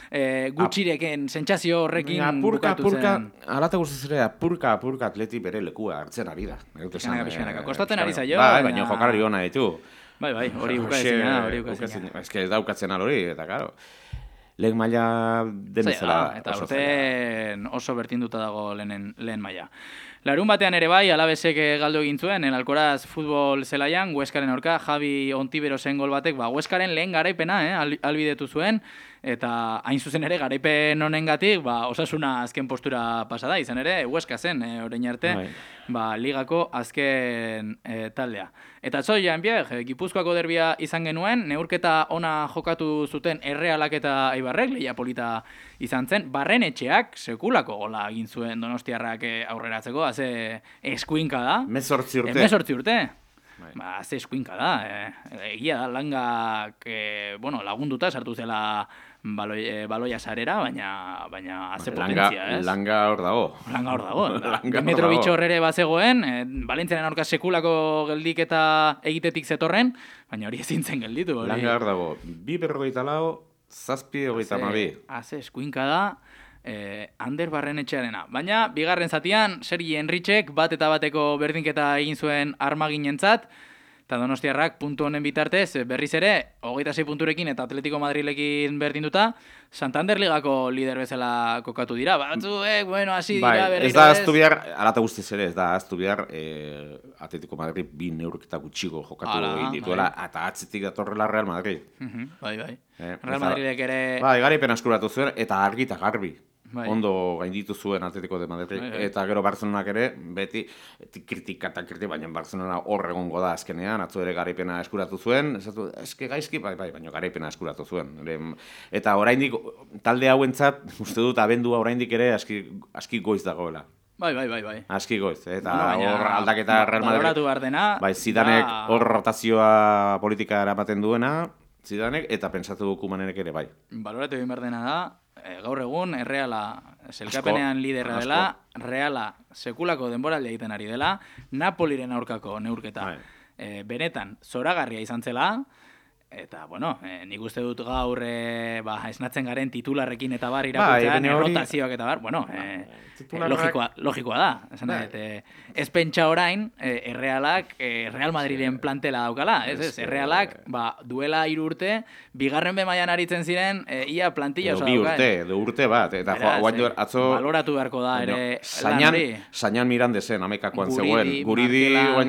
gutxireken sentsazio horrekin bukatu zen. Alata guztiz ere, apurka, apurka atleti bere lekua hartzen ari da. Pixkanaka, pixkanaka. Kostaten ari zaio. Bai, baina jokalari hona ditu. Bai, bai, hori bukaezina, hori bukaezina. Ez que daukatzen alori, eta karo. Lehen maila denezela. Eta urten oso bertinduta dago lehen maila. Larun batean ere bai, Alabesek galdu egin zuen, en Alcoraz futbol zelaian, Hueskaren aurka, Javi Ontiverosen gol batek, ba, Hueskaren lehen garaipena, eh, albidetu zuen, eta hain zuzen ere garaipen honengatik, ba, Osasuna azken postura pasada, izan ere, Hueska zen, eh, orain arte, ba, ligako azken eh, taldea. Eta atzo, Jean-Pierre, Gipuzkoako derbia izan genuen, neurketa ona jokatu zuten Errealak eta Eibarrek, lehia polita izan zen, Barrenetxeak sekulako gola egin zuen Donostiarrak aurreratzeko, haze eskuinka da. Mezortzi urte. Mezortzi urte. Ba, haze eskuinka da. Egia da, langak, bueno, lagunduta sartu zela baloia, baloia sarera, baina, baina haze potentzia, ez? Langa hor dago. Langa hor dago. Metro bitxor ere bazegoen, e, Valentziaren aurka sekulako geldiketa egitetik zetorren, baina hori ezin zen gelditu. Hori. Langa hor dago. Bi berrogeita lau, zazpi hogeita mabi. Haze eskuinka da. Eh, Ander Barrenetxearena. Baina, bigarren zatian, Sergi Enrichek bat eta bateko berdinketa egin zuen armaginentzat, eta Donostiarrak puntu honen bitartez, berriz ere, hogeita sei punturekin eta Atletico Madrilekin berdinduta, Santander Ligako lider bezala kokatu dira. Batzuek, bueno, hasi dira berriro ez. Ez da aztu behar, alata guztiz ere, ez da aztu behar, eh, Atletico Madrid bi neurketa gutxiko jokatu egin dituela, eta atzitik datorrela Real Madrid. Bai, bai. Real Madridek ere... Bai, garaipen askuratu zuen, eta argi eta garbi. Bai. Ondo gainditu zuen Atletico de Madrid, bai, bai. Eta gero Barcelonak ere, beti kritika eta kritika, baina Barcelona hor egongo da azkenean, atzo ere garaipena eskuratu zuen, esatu, eske gaizki, bai, bai, baina garaipena eskuratu zuen. Eta oraindik talde hauentzat, uste dut abendua oraindik ere aski, aski goiz dagoela. Bai, bai, bai, bai. Aski goiz, eta bueno, hor aldaketa Real Madrid. Baloratu behar dena. Bai, Zidanek hor rotazioa politika eramaten duena, Zidanek, eta pentsatu duku manenek ere, bai. Baloratu egin behar dena da, E, gaur egun, Erreala selkapenean liderra dela, Reala sekulako denboraldia egiten ari dela, Napoliren aurkako neurketa e, benetan zoragarria izan zela, eta, bueno, e, nik uste dut gaur e, ba, esnatzen garen titularrekin eta bar irakurtzean, ba, errotazioak eta bar, bueno, e, e, logikoa, logikoa da. Esan da, e, ez pentsa orain, e, Errealak e, Real Madrilen plantela daukala, ez ez, Errealak ba, duela hiru urte, bigarren be mailan aritzen ziren, e, ia plantilla oso dauka. Bi urte, du urte bat, eta guain atzo... Baloratu beharko da, ere, Zainan, Zainan Mirandezen, amekakoan zegoen, Guridi,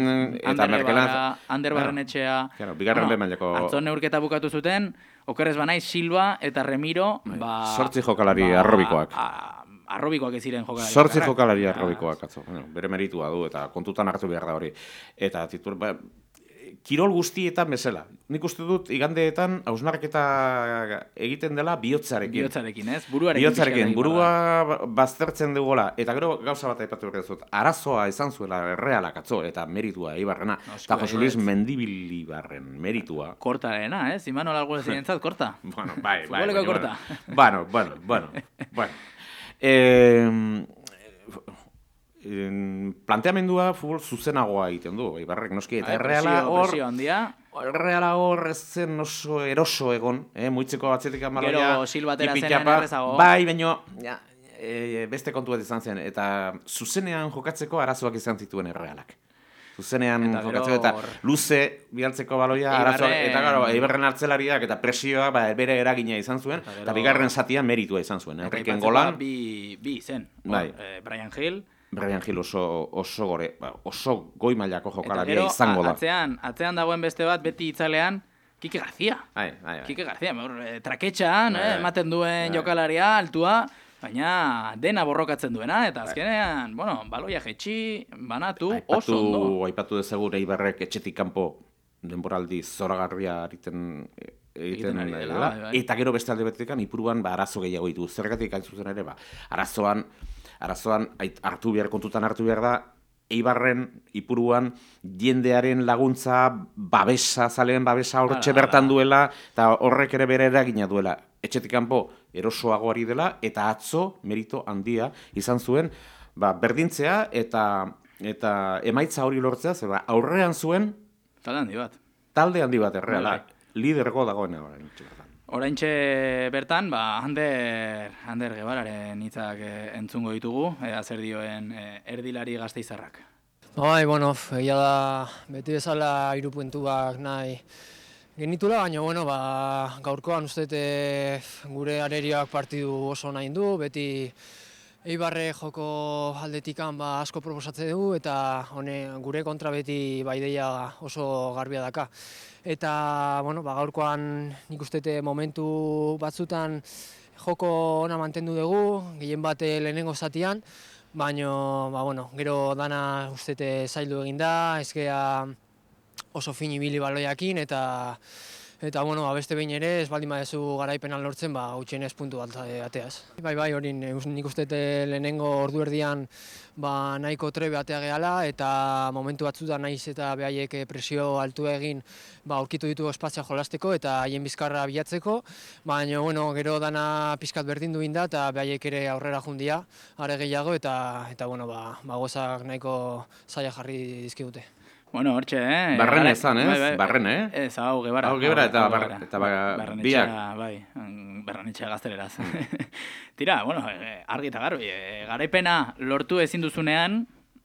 eta Merkelan... Ander Barrenetxea... Bigarren be mailako... Atzo neurketa bukatu zuten, okerrez banaiz Silva eta Remiro... Sortzi jokalari arrobikoak. Arrobikoak ez ziren jokalari. Sortzi jokalari arrobikoak, atzo. Bere meritua du, eta kontutan hartu behar da hori. Eta titur... Kirol guztietan bezala. Nik uste dut, igandeetan, hausnarketa egiten dela bihotzarekin. Bihotzarekin, ez? Buruarekin. Bihotzarekin, burua baztertzen dugola. Eta gero gauza bat aipatu behar dut. Arazoa izan zuela Errealak atzo, eta meritua Eibarrena. Eta Jose Luis Mendibili-Barren meritua. Kortarena, ez? Imanol Alguez zirentzat, korta. Bueno, bai, bai. Futboleko korta. Bueno, bueno, bueno, bueno. Eh... planteamendua futbol zuzenagoa egiten du, Eibarrek noski, eta Erreala hor... Presio handia. Erreala hor ez zen oso eroso egon, eh? Muitzeko atzetik amaloia... Gero Silbatera zenean errezago. Bai, baino, ja, e, beste kontu bat izan zen, eta zuzenean jokatzeko arazoak izan zituen Errealak. Zuzenean jokatzeko eta luze bialtzeko baloia arazoak, eta gero, Eibarren hartzelariak eta presioa ba, bere eragina izan zuen, eta bigarren zatia meritua izan zuen. Enriken golan... Bi, bi zen, bai. eh, Brian Hill... Brian Hill oso, oso gore, oso goi mailako jokalaria izango da. Atzean, atzean dagoen beste bat, beti itzalean, Kike García. Ai, ai, ai. Kike García, eh, traketxan, eh, ematen duen ai. Jokalaria, altua, baina dena borrokatzen duena, eta azkenean, bueno, baloia jetxi, banatu, aipatu, oso ondo. Aipatu dezagun Eibarrek etxetik kanpo denboraldi zoragarria egiten egiten ari dela, bai, bai. Eta gero beste alde betekan Ipuruan ba, arazo gehiago ditu. Zergatik hain zuzen ere, ba, arazoan, arazoan hartu behar, kontutan hartu behar da, Eibarren, Ipuruan, jendearen laguntza, babesa, zaleen babesa hortxe bertan duela, eta horrek ere bere eragina duela. Etxetik kanpo erosoago ari dela, eta atzo, merito handia, izan zuen, ba, berdintzea, eta eta emaitza hori lortzea, ze ba, aurrean zuen... Talde handi bat. Talde handi bat, erreala. Lidergo dagoena. Oraintxe bertan, ba, Ander, Ander Gebararen hitzak entzungo ditugu, ea zer dioen erdilari Gasteizarrak. Bai, bueno, egia da, beti bezala hiru puntuak nahi genitula, baina, bueno, ba, gaurkoan uste gure arerioak partidu oso nahi du, beti Eibarre joko aldetikan ba, asko proposatze dugu, eta hone, gure kontra beti baideia oso garbia daka. Eta, bueno, ba, gaurkoan nik uste momentu batzutan joko ona mantendu dugu, gehien bate lehenengo zatian, baina, ba, bueno, gero dana uste zaildu egin da, ezkea oso fin ibili baloiakin, eta Eta, bueno, beste behin ere, ez baldin badezu garaipenan lortzen, ba, gutxienez puntu bat ateaz. Bai, bai, hori nik uste lehenengo ordu erdian ba, nahiko trebe atea gehala, eta momentu batzutan naiz eta behaiek presio altu egin ba, aurkitu ditu espazia jolasteko eta haien bizkarra bilatzeko, baina, bueno, gero dana pizkat berdin duin da, eta behaiek ere aurrera jundia, are gehiago, eta, eta bueno, ba, ba, gozak nahiko zaila jarri dizkigute. Bueno, hortxe, eh? Barrene ezan, ez? Bai, bai. Barrene, eh? Ez, hau, Gebara. Hau, Gebara eta, bar, eta ba, biak. Bai, Barrenetxea gazteleraz. Tira, bueno, argi eta garbi, garaipena lortu ezin duzunean,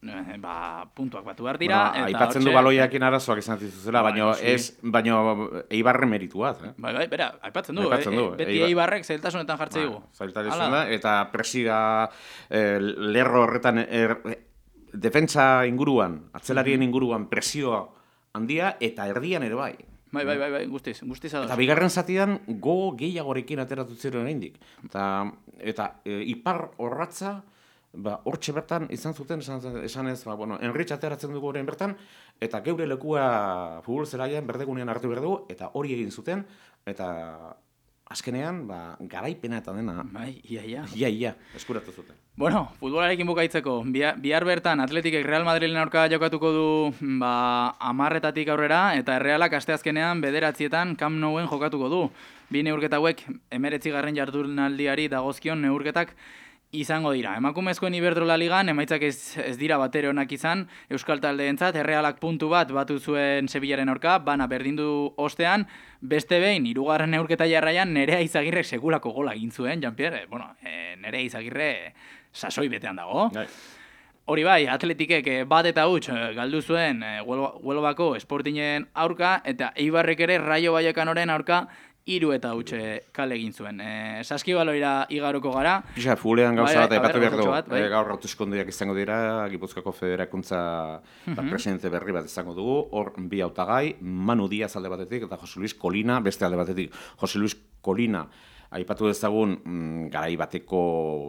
ba, puntuak batu behar dira. Bueno, eta aipatzen hortxe... du baloiakin arazoak izan zizuzela, baina ez, baina Eibarren merituaz, eh? Bai, bai, bera, aipatzen du, aipatzen du. Eh? Beti Eibar... Eibarrek zailtasunetan jartze dugu. Zailtasunetan da, eta presida eh, lerro horretan... Er, defentsa inguruan, atzelarien inguruan presioa handia eta erdian ere bai. Bai, bai, bai, bai, guztiz, guztiz ados. Eta bigarren zatian go gehiagorekin ateratu ziren oraindik. Eta eta e, ipar orratza ba hortxe bertan izan zuten esan, esan ez, ba bueno, Enrich ateratzen dugu orain bertan eta geure lekua futbol zelaian berdegunean hartu behar dugu eta hori egin zuten eta azkenean, ba, garaipena eta dena. Bai, ia, ia. Ia, ia, eskuratu zuten. Bueno, futbolarekin bukaitzeko, bihar, bihar bertan Atletikek Real Madrilen aurka jokatuko du ba, amarretatik aurrera, eta Realak asteazkenean bederatzietan Camp Nouen jokatuko du. Bi neurketa hauek emeretzigarren jardunaldiari dagozkion neurketak izango dira. Emakumezkoen Iberdrola Ligan emaitzak ez, ez dira batere onak izan Euskal taldeentzat, Errealak puntu bat batu zuen Sevillaren aurka, bana berdindu ostean, beste behin, hirugarren neurketa jarraian Nerea Izagirrek sekulako gola egin zuen, Jean-Pierre, bueno, e, Nerea Izagirre sasoi betean dago. Gai. Hori bai, Atletikek bat eta huts galdu zuen Huelvako Sportingen aurka, eta Eibarrek ere Rayo Vallecanoren aurka hiru eta hutxe kale egin zuen. E, Saskibaloira igaroko gara. Pixa, fulean gauza bat, aipatu behar du. Bai. E, gaur hauteskundeak izango dira, Gipuzkoako Federakuntza uh-huh. ba, presidente berri bat izango dugu. Hor bi hautagai, Manu Diaz alde batetik, eta Jose Luis Kolina beste alde batetik. Jose Luis Kolina, aipatu dezagun, mm, garai bateko...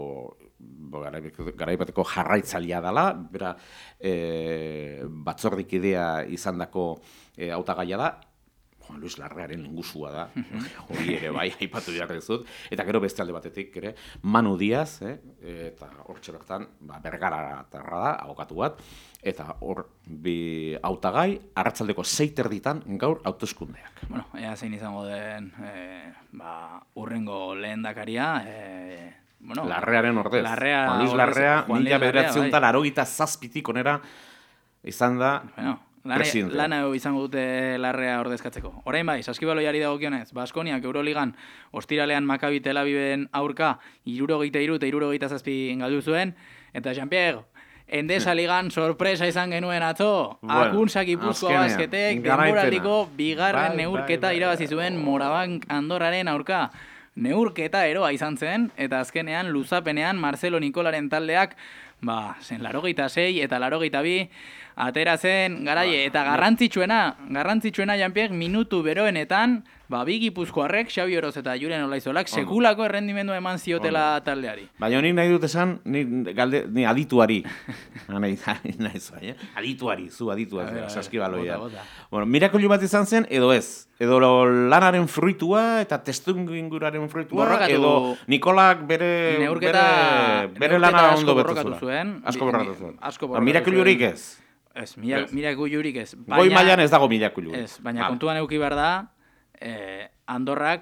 garai bateko jarraitzailea dela, bera e, batzordikidea izandako e, hautagaia da, Juan Luis Larrearen lengusua da, hori ere bai, aipatu behar dizut, eta gero beste alde batetik, ere, Manu Diaz, eh, eta hortxe bertan, ba, Bergara tarra da, abokatu bat, eta hor bi hautagai, arratsaldeko sei terditan gaur hauteskundeak. Bueno, ea zein izango den, e, ba, urrengo lehendakaria, e, bueno, Larrearen ordez. Larrea, Juan Luis ordez, Larrea, Juan Luis mila Larrea, bederatziehun eta bai. laurogeita zazpitik onera izan da Bueno, lana, presidente. lana izango dute Larrea ordezkatzeko. Orain bai, saskibaloiari dagokionez, Baskoniak Euroligan ostiralean Maccabi Tel Aviven aurka hirurogeita hiru eta hirurogeita zazpi galdu zuen, eta Jean-Pierre, Endesa Ligan sorpresa izan genuen atzo. Bueno, Akuntzak Gipuzkoa azkenean, basketek garaipena. denboraldiko bigarren Bai, neurketa bai, bai, irabazi bai, zuen bai. Morabank Andorraren aurka. Neurketa eroa izan zen, eta azkenean luzapenean Marcelo Nikolaren taldeak, ba, zen larogeita sei eta larogeita bi, atera zen garaie, eta garrantzitsuena, garrantzitsuena Jean-Pierre, minutu beroenetan, ba, bi gipuzkoarrek, Xabi Oroz eta Julen Olaizolak, sekulako errendimendu eman ziotela taldeari. Baina nik nahi dut esan, ni, galde, ni adituari. nahi, nahi zua, eh? Adituari, zu adituari, saskibaloia. Bueno, mirakulu bat izan zen, edo ez. Edo lanaren fruitua eta testuinguraren fruitua, Borrokatu, edo Nikolak bere, neurketa, bere, bere neurketa lana asko ondo betu borrokatu zuen. zuen. Asko Bi- borrokatu zuen. asko Ba, borrokatu mirakulurik zuen. ez. Ez, mira, Ez. mirakulurik ez. Goi Baina- mailan ez dago mirakulu. Ez, baina Vale. kontuan euki behar da, eh, Andorrak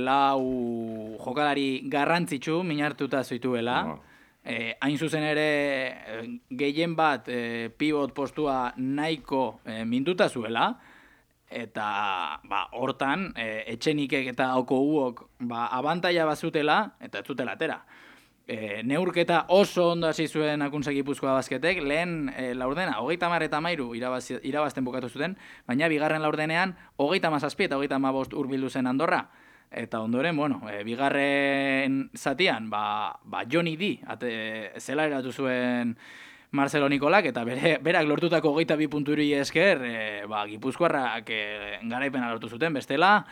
lau jokalari garrantzitsu minartuta zituela. No. Eh, hain zuzen ere, eh, gehien bat eh, pivot postua nahiko eh, minduta zuela, eta ba, hortan eh, etxenikek eta oko uok ba, abantaia bazutela, eta ez zutela atera. E, neurketa oso ondo hasi zuen Akuntza Gipuzkoa basketek, lehen e, laurdena, hogeita hamar eta hamairu irabazi- irabazten bukatu zuten, baina bigarren laurdenean, hogeita hamazazpi eta hogeita hamabost hurbildu zen Andorra. Eta ondoren, bueno, e, bigarren zatian, ba, ba Johnny D, ate, zela eratu zuen Marcelo Nikolak, eta bere, berak lortutako hogeita bi punturi esker, e, ba, Gipuzkoarrak e, garaipena lortu zuten, bestela,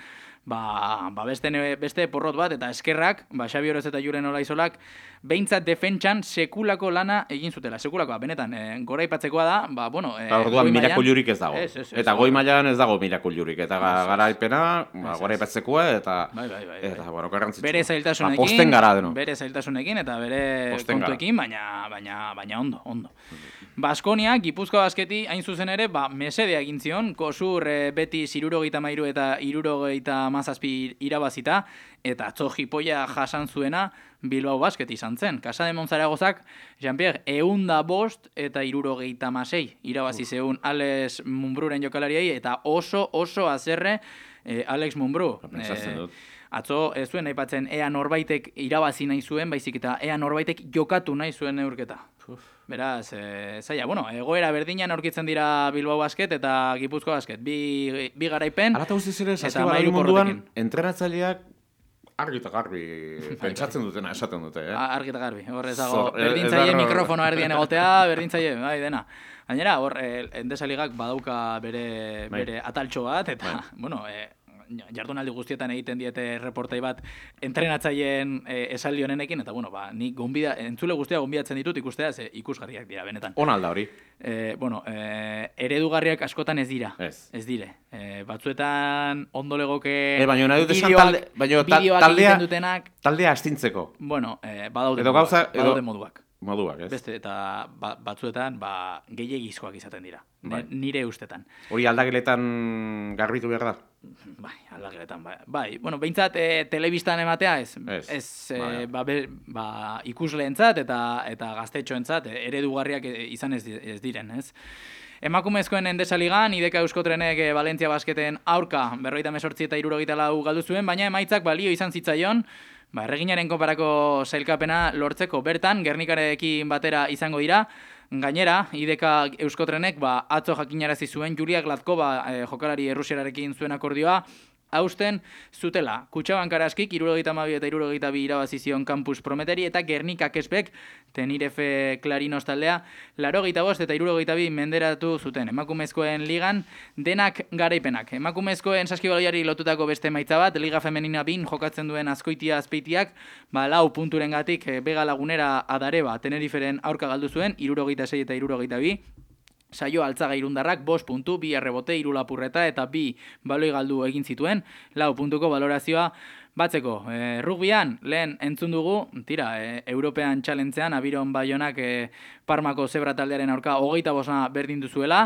ba, ba beste, ne- beste porrot bat, eta eskerrak, ba, Xabi Oroz eta Julen Olaizolak, behintzat defentsan sekulako lana egin zutela, sekulakoa, benetan, e, gora ipatzekoa da, ba, bueno, e, Eta orduan goi mailan- mirakulurik ez dago. Ez, ez, ez, eta goi mailan ez dago mirakulurik. Eta ga- garaipena, ba, Ez, gora ez. ipatzekoa, eta, Bai, bai, bai, bai. eta bueno, garrantzitsua. Bere zailtasunekin, Ba, posten gara deno. bere zailtasunekin eta bere Posten gara. kontuekin, baina, baina, baina ondo, ondo. Baskonia, Gipuzkoa basketi, hain zuzen ere, ba, mesedea egin zion, Kosur e, beti hirurogeita hamairu eta hirurogeita hamazazpi irabazita, eta atzo jipoia jasan zuena Bilbao basket izan zen. Casa de Monzaragozak, Jean-Pierre, eunda bost eta hirurogeita hamasei irabazi zeun Alex Mumbruren jokalariei, eta oso, oso azerre e, Alex Mumbru. Pentsatzen dut. Atzo ez zuen aipatzen ea norbaitek irabazi nahi zuen, baizik eta ea norbaitek jokatu nahi zuen neurketa. Beraz, e, zaila, bueno, egoera berdinan aurkitzen dira Bilbao basket eta Gipuzkoa basket. Bi, bi garaipen. Arata guztiz ere, eta saskibaloi hamairu munduan, porrotekin. entrenatzaileak argi eta garbi pentsatzen dutena esaten dute, eh? A- Argi eta garbi, hor ez dago, Zor- ez berdintzaile dago- mikrofono erdien egotea, berdintzaile, bai, dena. Gainera, hor, eh, Endesa Ligak badauka bere, Bai. bere ataltxo bat, eta, Bai. bueno, eh, jardunaldi guztietan egiten diete reportai bat entrenatzaileen eh, esaldi honenekin, eta, bueno, ba, ni gonbida, entzule guztia gonbidatzen ditut ikustea, ze ikusgarriak dira, benetan. On alda hori. Eh, bueno, eh, eredugarriak askotan ez dira. Ez. Ez dire. Eh, batzuetan ondo legoke E, baina nahi dut esan bideoak- talde, baina ta- bideoak taldea, egiten dutenak, taldea astintzeko. bueno, eh, badaude Edo moduak, gauza, edo- badaude moduak. Moduak, ez? Beste, eta ba, batzuetan ba, gehiegizkoak izaten dira. Ne- Bai. Nire ustetan. Hori aldageletan garbitu behar da. Bai, aldageretan, bai. Bai, bueno, behintzat e, telebistan ematea ez. Ez. Ez, e, Bai. ba, be, ba, ikusleentzat eta eta gaztetxoentzat e, eredugarriak e, izan ez, di- ez diren, ez? Emakumezkoen Endesa Ligan, Ideka Euskotrenek e, Valentzia basketen aurka berrogeita hemezortzi eta hirurogeita lau galdu zuen, baina emaitzak balio izan zitzaion, ba, erreginaren konparako sailkapena lortzeko bertan, Gernikarekin batera izango dira. Gainera, Ideka Euskotrenek ba, atzo jakinarazi zuen Julia Gladkova e, jokalari errusierarekin zuen akordioa, hausten zutela. Kutxabank Araskik hirurogeita hamabi eta hirurogeita bi irabazi zion Campus Prometeri, eta Gernika Kesbek Tenerife Clarinos taldea laurogeita bost eta hirurogeita bi menderatu zuten. Emakumezkoen ligan denak garaipenak. Emakumezkoen saskibaloiari lotutako beste emaitza bat, Liga Femenina bin jokatzen duen Azkoitia Azpeitiak, ba, lau punturengatik eh, Bega Lagunera Adareba Teneriferen aurka galdu zuen, hirurogeita sei eta hirurogeita bi. Saio Altzaga Irundarrak bost puntu, bi errebote, hiru lapurreta eta bi baloi galdu egin zituen, lau puntuko balorazioa Batzeko, e, rugbyan, lehen entzun dugu, tira, e, European Challengean, Abiron Baionak e, Parmako zebra taldearen aurka hogeita bosna berdin duzuela,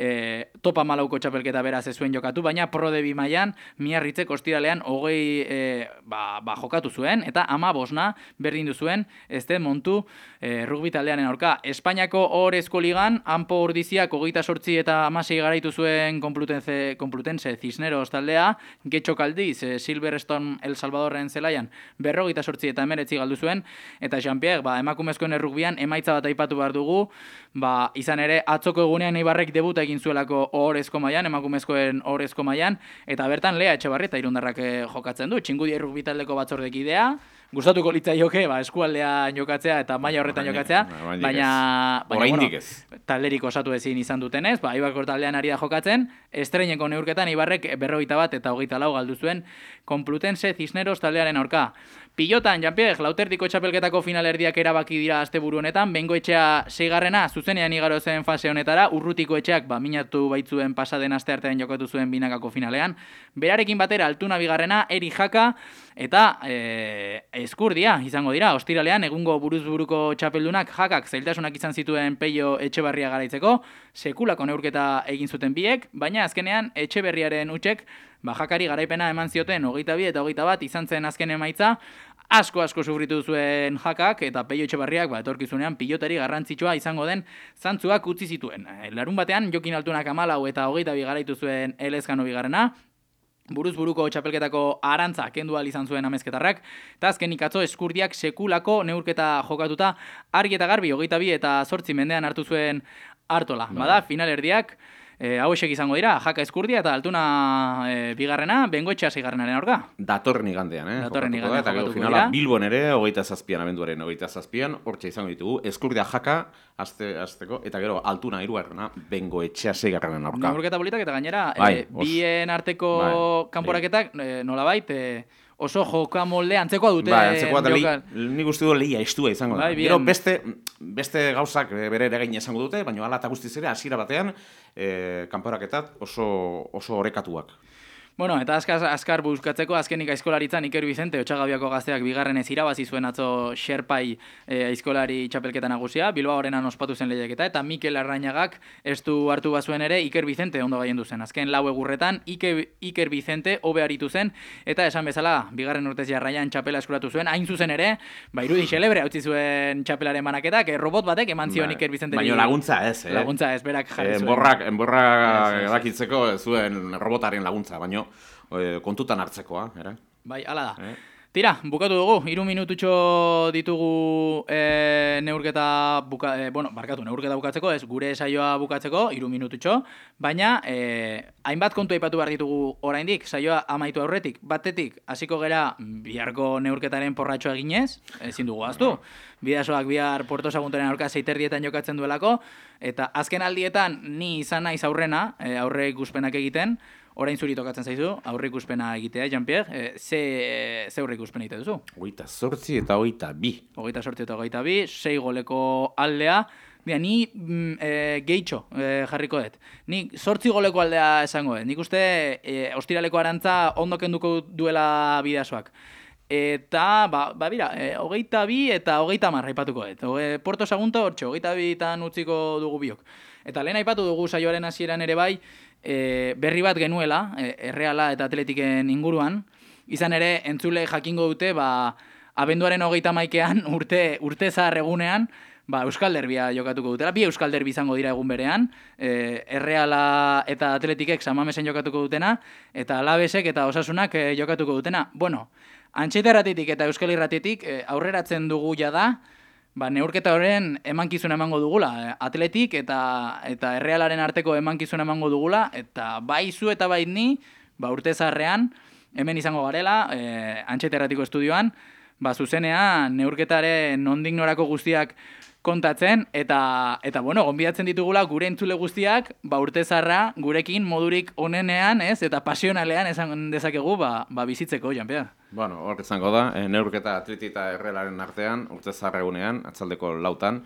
e, topa malauko txapelketa beraz ez zuen jokatu, baina prodebi mailan Miarritzek ostiralean hogei e, ba, ba, jokatu zuen, eta ama bosna berdin duzuen, ez den montu e, rugby taldearen aurka. Espainiako Ohorezko Ligan, Anpo Ordiziak hogeita sortzi eta amasei garaitu zuen Complutense, Complutense Cisneros taldea, Getxo Kaldiz, e, Silverstone El Salvadorren zelaian, berrogeita sortzi eta emeretzi galdu zuen, eta Jean-Pierre, ba, emakumezkoen errugbyan, emaitza bat aipatu behar dugu, ba, izan ere, atzoko egunean Eibarrek debuta egin zuelako ohorezko mailan, emakumezkoen ohorezko mailan, eta bertan Lea Etxebarrieta Irundarrak jokatzen du, Txingudi errugbi taldeko batzordekidea, gustatuko litzaioke, ba, eskualdean jokatzea eta maila horretan jokatzea, baina, baina bueno, talderik osatu ezin izan dutenez, ba, Eibarko taldean ari da jokatzen, estreineko neurketan Eibarrek berrogeita bat eta hogeita lau galdu zuen Complutense Cisneros taldearen aurka. Pilotan, Jean-Pierre, Lauterdiko txapelketako finalerdiak erabaki dira asteburu honetan, Bengoetxea seigarrena, zuzenean igaro zen fase honetara, Urrutiko etxeak ba, minatu baitzuen pasaden asteartean jokatu zuen binakako finalean, berarekin batera Altuna bigarrena, Eri Jaka, eta e, Eskurdia izango dira, ostiralean, egungo buruz-buruko txapeldunak Jakak zailtasunak izan zituen Peio Etxeberria garaitzeko, sekulako neurketa egin zuten biek, baina azkenean Etxeberriaren hutsek, ba, Jakari garaipena eman zioten hogeita bi eta hogeita bat izan zen azken emaitza, asko asko sufritu zuen Jakak eta Peio Etxeberriak ba, etorkizunean pilotari garrantzitsua izango den zantzuak utzi zituen. Larun batean Jokin Altunak hamalau eta hogeita bi garaitu zuen Elezkano bigarrena, buruz buruko txapelketako arantza kendu ahal izan zuen amezketarrak, eta azkenik atzo Eskurdiak sekulako neurketa jokatuta argi eta garbi hogeita bi eta zortzi mendean hartu zuen Artola. Bada, finalerdiak, E, hauexek izango dira, Jaka Eskurdia eta Altuna e, bigarrena, Bengoetxea seigarrenaren aurka. Datorren igandean, eh? Datorren igandean eta gero finala Bilbon ere, hogeita zazpian, abenduaren hogeita zazpian, hortxe izango ditugu, Eskurdia Jaka, azte, azteko, eta gero Altuna hirugarrena, Bengoetxea seigarrenen aurka. Neurketa politak eta gainera, bai, e, bien arteko bai, kanporaketak, e, nolabait, e, oso joka molde antzekoa dute. Ba, antzekoa da, nik uste du lehia estua izango da. Bai, gero beste, beste gauzak bere ere gaine izango dute, baina ala eta guztiz ere, hasiera batean, e, kanporaketat oso, oso orekatuak. Bueno, eta azkar, azkar buskatzeko, azkenik aizkolaritzan Iker Bizente, Otxagabiako gazteak bigarrenez irabazi zuen atzo Xerpai e, aizkolari txapelketa nagusia, Bilbaorenan ospatu zen lehiaketa, eta Mikel Arrañagak ez du hartu bazuen ere Iker Bizente ondo gaiendu zen. Azken lau egurretan Iker, Iker Bizente hobe aritu zen, eta esan bezala, bigarren urtez jarraian txapela eskuratu zuen, hain zuzen ere, ba, irudi xelebre hautzi zuen txapelaren banaketak, e, robot batek eman zion Iker Bizente. Baina laguntza ez, eh? Laguntza ez, berak jarri zuen. Enborrak, enborrak edakitzeko zuen robotaren laguntza, baina kontutan hartzekoa, ere? Bai, hala da. Eh? Tira, bukatu dugu, hiru minututxo ditugu e, neurketa, buka, e, bueno, barkatu, neurketa bukatzeko, ez gure saioa bukatzeko, hiru minututxo, baina e, hainbat kontu aipatu behar ditugu oraindik, saioa amaitu aurretik, batetik, hasiko gera biharko neurketaren porratxoa eginez, ezin dugu aztu, bidasoak bihar Porto Saguntoren aurka zeiterdietan jokatzen duelako, eta azken aldietan ni izan naiz aurrena, e, aurre ikuspenak egiten, orain zuri tokatzen zaizu, aurre ikuspena egitea, Jean-Pierre, e, ze, ze aurre ikuspena egite duzu? Hogeita zortzi eta hogeita bi. Hogeita zortzi eta hogeita bi, sei goleko aldea, Dira, ni mm, e, gehitxo e, jarriko dut. Ni zortzi goleko aldea esango dut. Nik uste e, ostiraleko arantza ondo kenduko duela bidasoak. Eta, ba, ba bira, e, hogeita bi eta hogeita marra aipatuko dut. Oge, Porto Sagunto, hortxe, hogeita bi eta utziko dugu biok. Eta lehen aipatu dugu saioaren hasieran ere bai, e, berri bat genuela, e, Erreala eta Atletiken inguruan, izan ere, entzule jakingo dute, ba, abenduaren hogeita maikean, urte, urte zahar egunean, ba, Euskal Derbia jokatuko dutela, bi Euskal Derbi izango dira egun berean, e, Erreala eta Atletikek Samamesen jokatuko dutena, eta Alabesek eta Osasunak e, jokatuko dutena. Bueno, Antxeta Erratitik eta Euskal Irratitik e, aurreratzen dugu jada, ba, neurketa horren emankizuna emango dugula, Atletik eta eta Errealaren arteko emankizuna emango dugula, eta bai zu eta bai ni, ba, urte zaharrean, hemen izango garela, e, Antxeta Erratiko estudioan, ba, zuzenean neurketaren nondik norako guztiak kontatzen, eta, eta bueno, gonbidatzen ditugula gure entzule guztiak, ba, urte zaharra gurekin modurik onenean, ez, eta pasionalean esan dezakegu, ba, ba bizitzeko, Jean-Pierre. Bueno, hor izango da, e, neurketa Atleti eta Errealaren artean, urte zaharra egunean, atzaldeko lautan,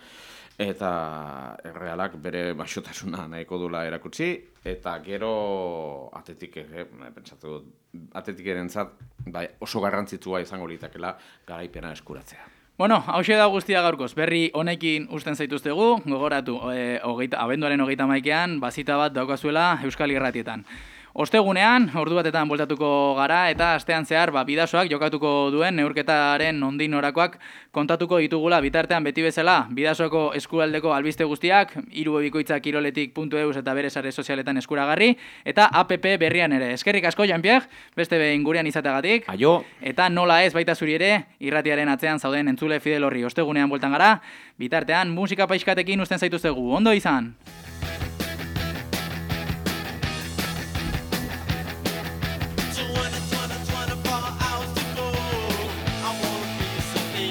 eta Errealak bere baxotasuna nahiko dula erakutsi, eta gero Atletik ere, pentsatu dut, Atletikentzat bai, oso garrantzitsua izango litekela garaipena eskuratzea. Bueno, hauxe da guztia gaurkoz, berri honekin usten zaituztegu, gogoratu, e, hogeita, abenduaren hogeita maikean, bazita bat daukazuela Euskal Irratietan. Ostegunean, ordu batetan bueltatuko gara eta astean zehar ba, bidasoak jokatuko duen neurketaren nondik norakoak kontatuko ditugula bitartean beti bezala bidasoako eskualdeko albiste guztiak, hirubikoitza kiroletik puntu eus eta bere sare sozialetan eskuragarri, eta app berrian ere. Eskerrik asko, Jean-Pierre, beste behin gurean izateagatik. Aio. Eta nola ez baita zuri ere, irratiaren atzean zauden entzule fidel horri. Ostegunean bueltan gara, bitartean musika paiskatekin usten zaituztegu. Ondo izan!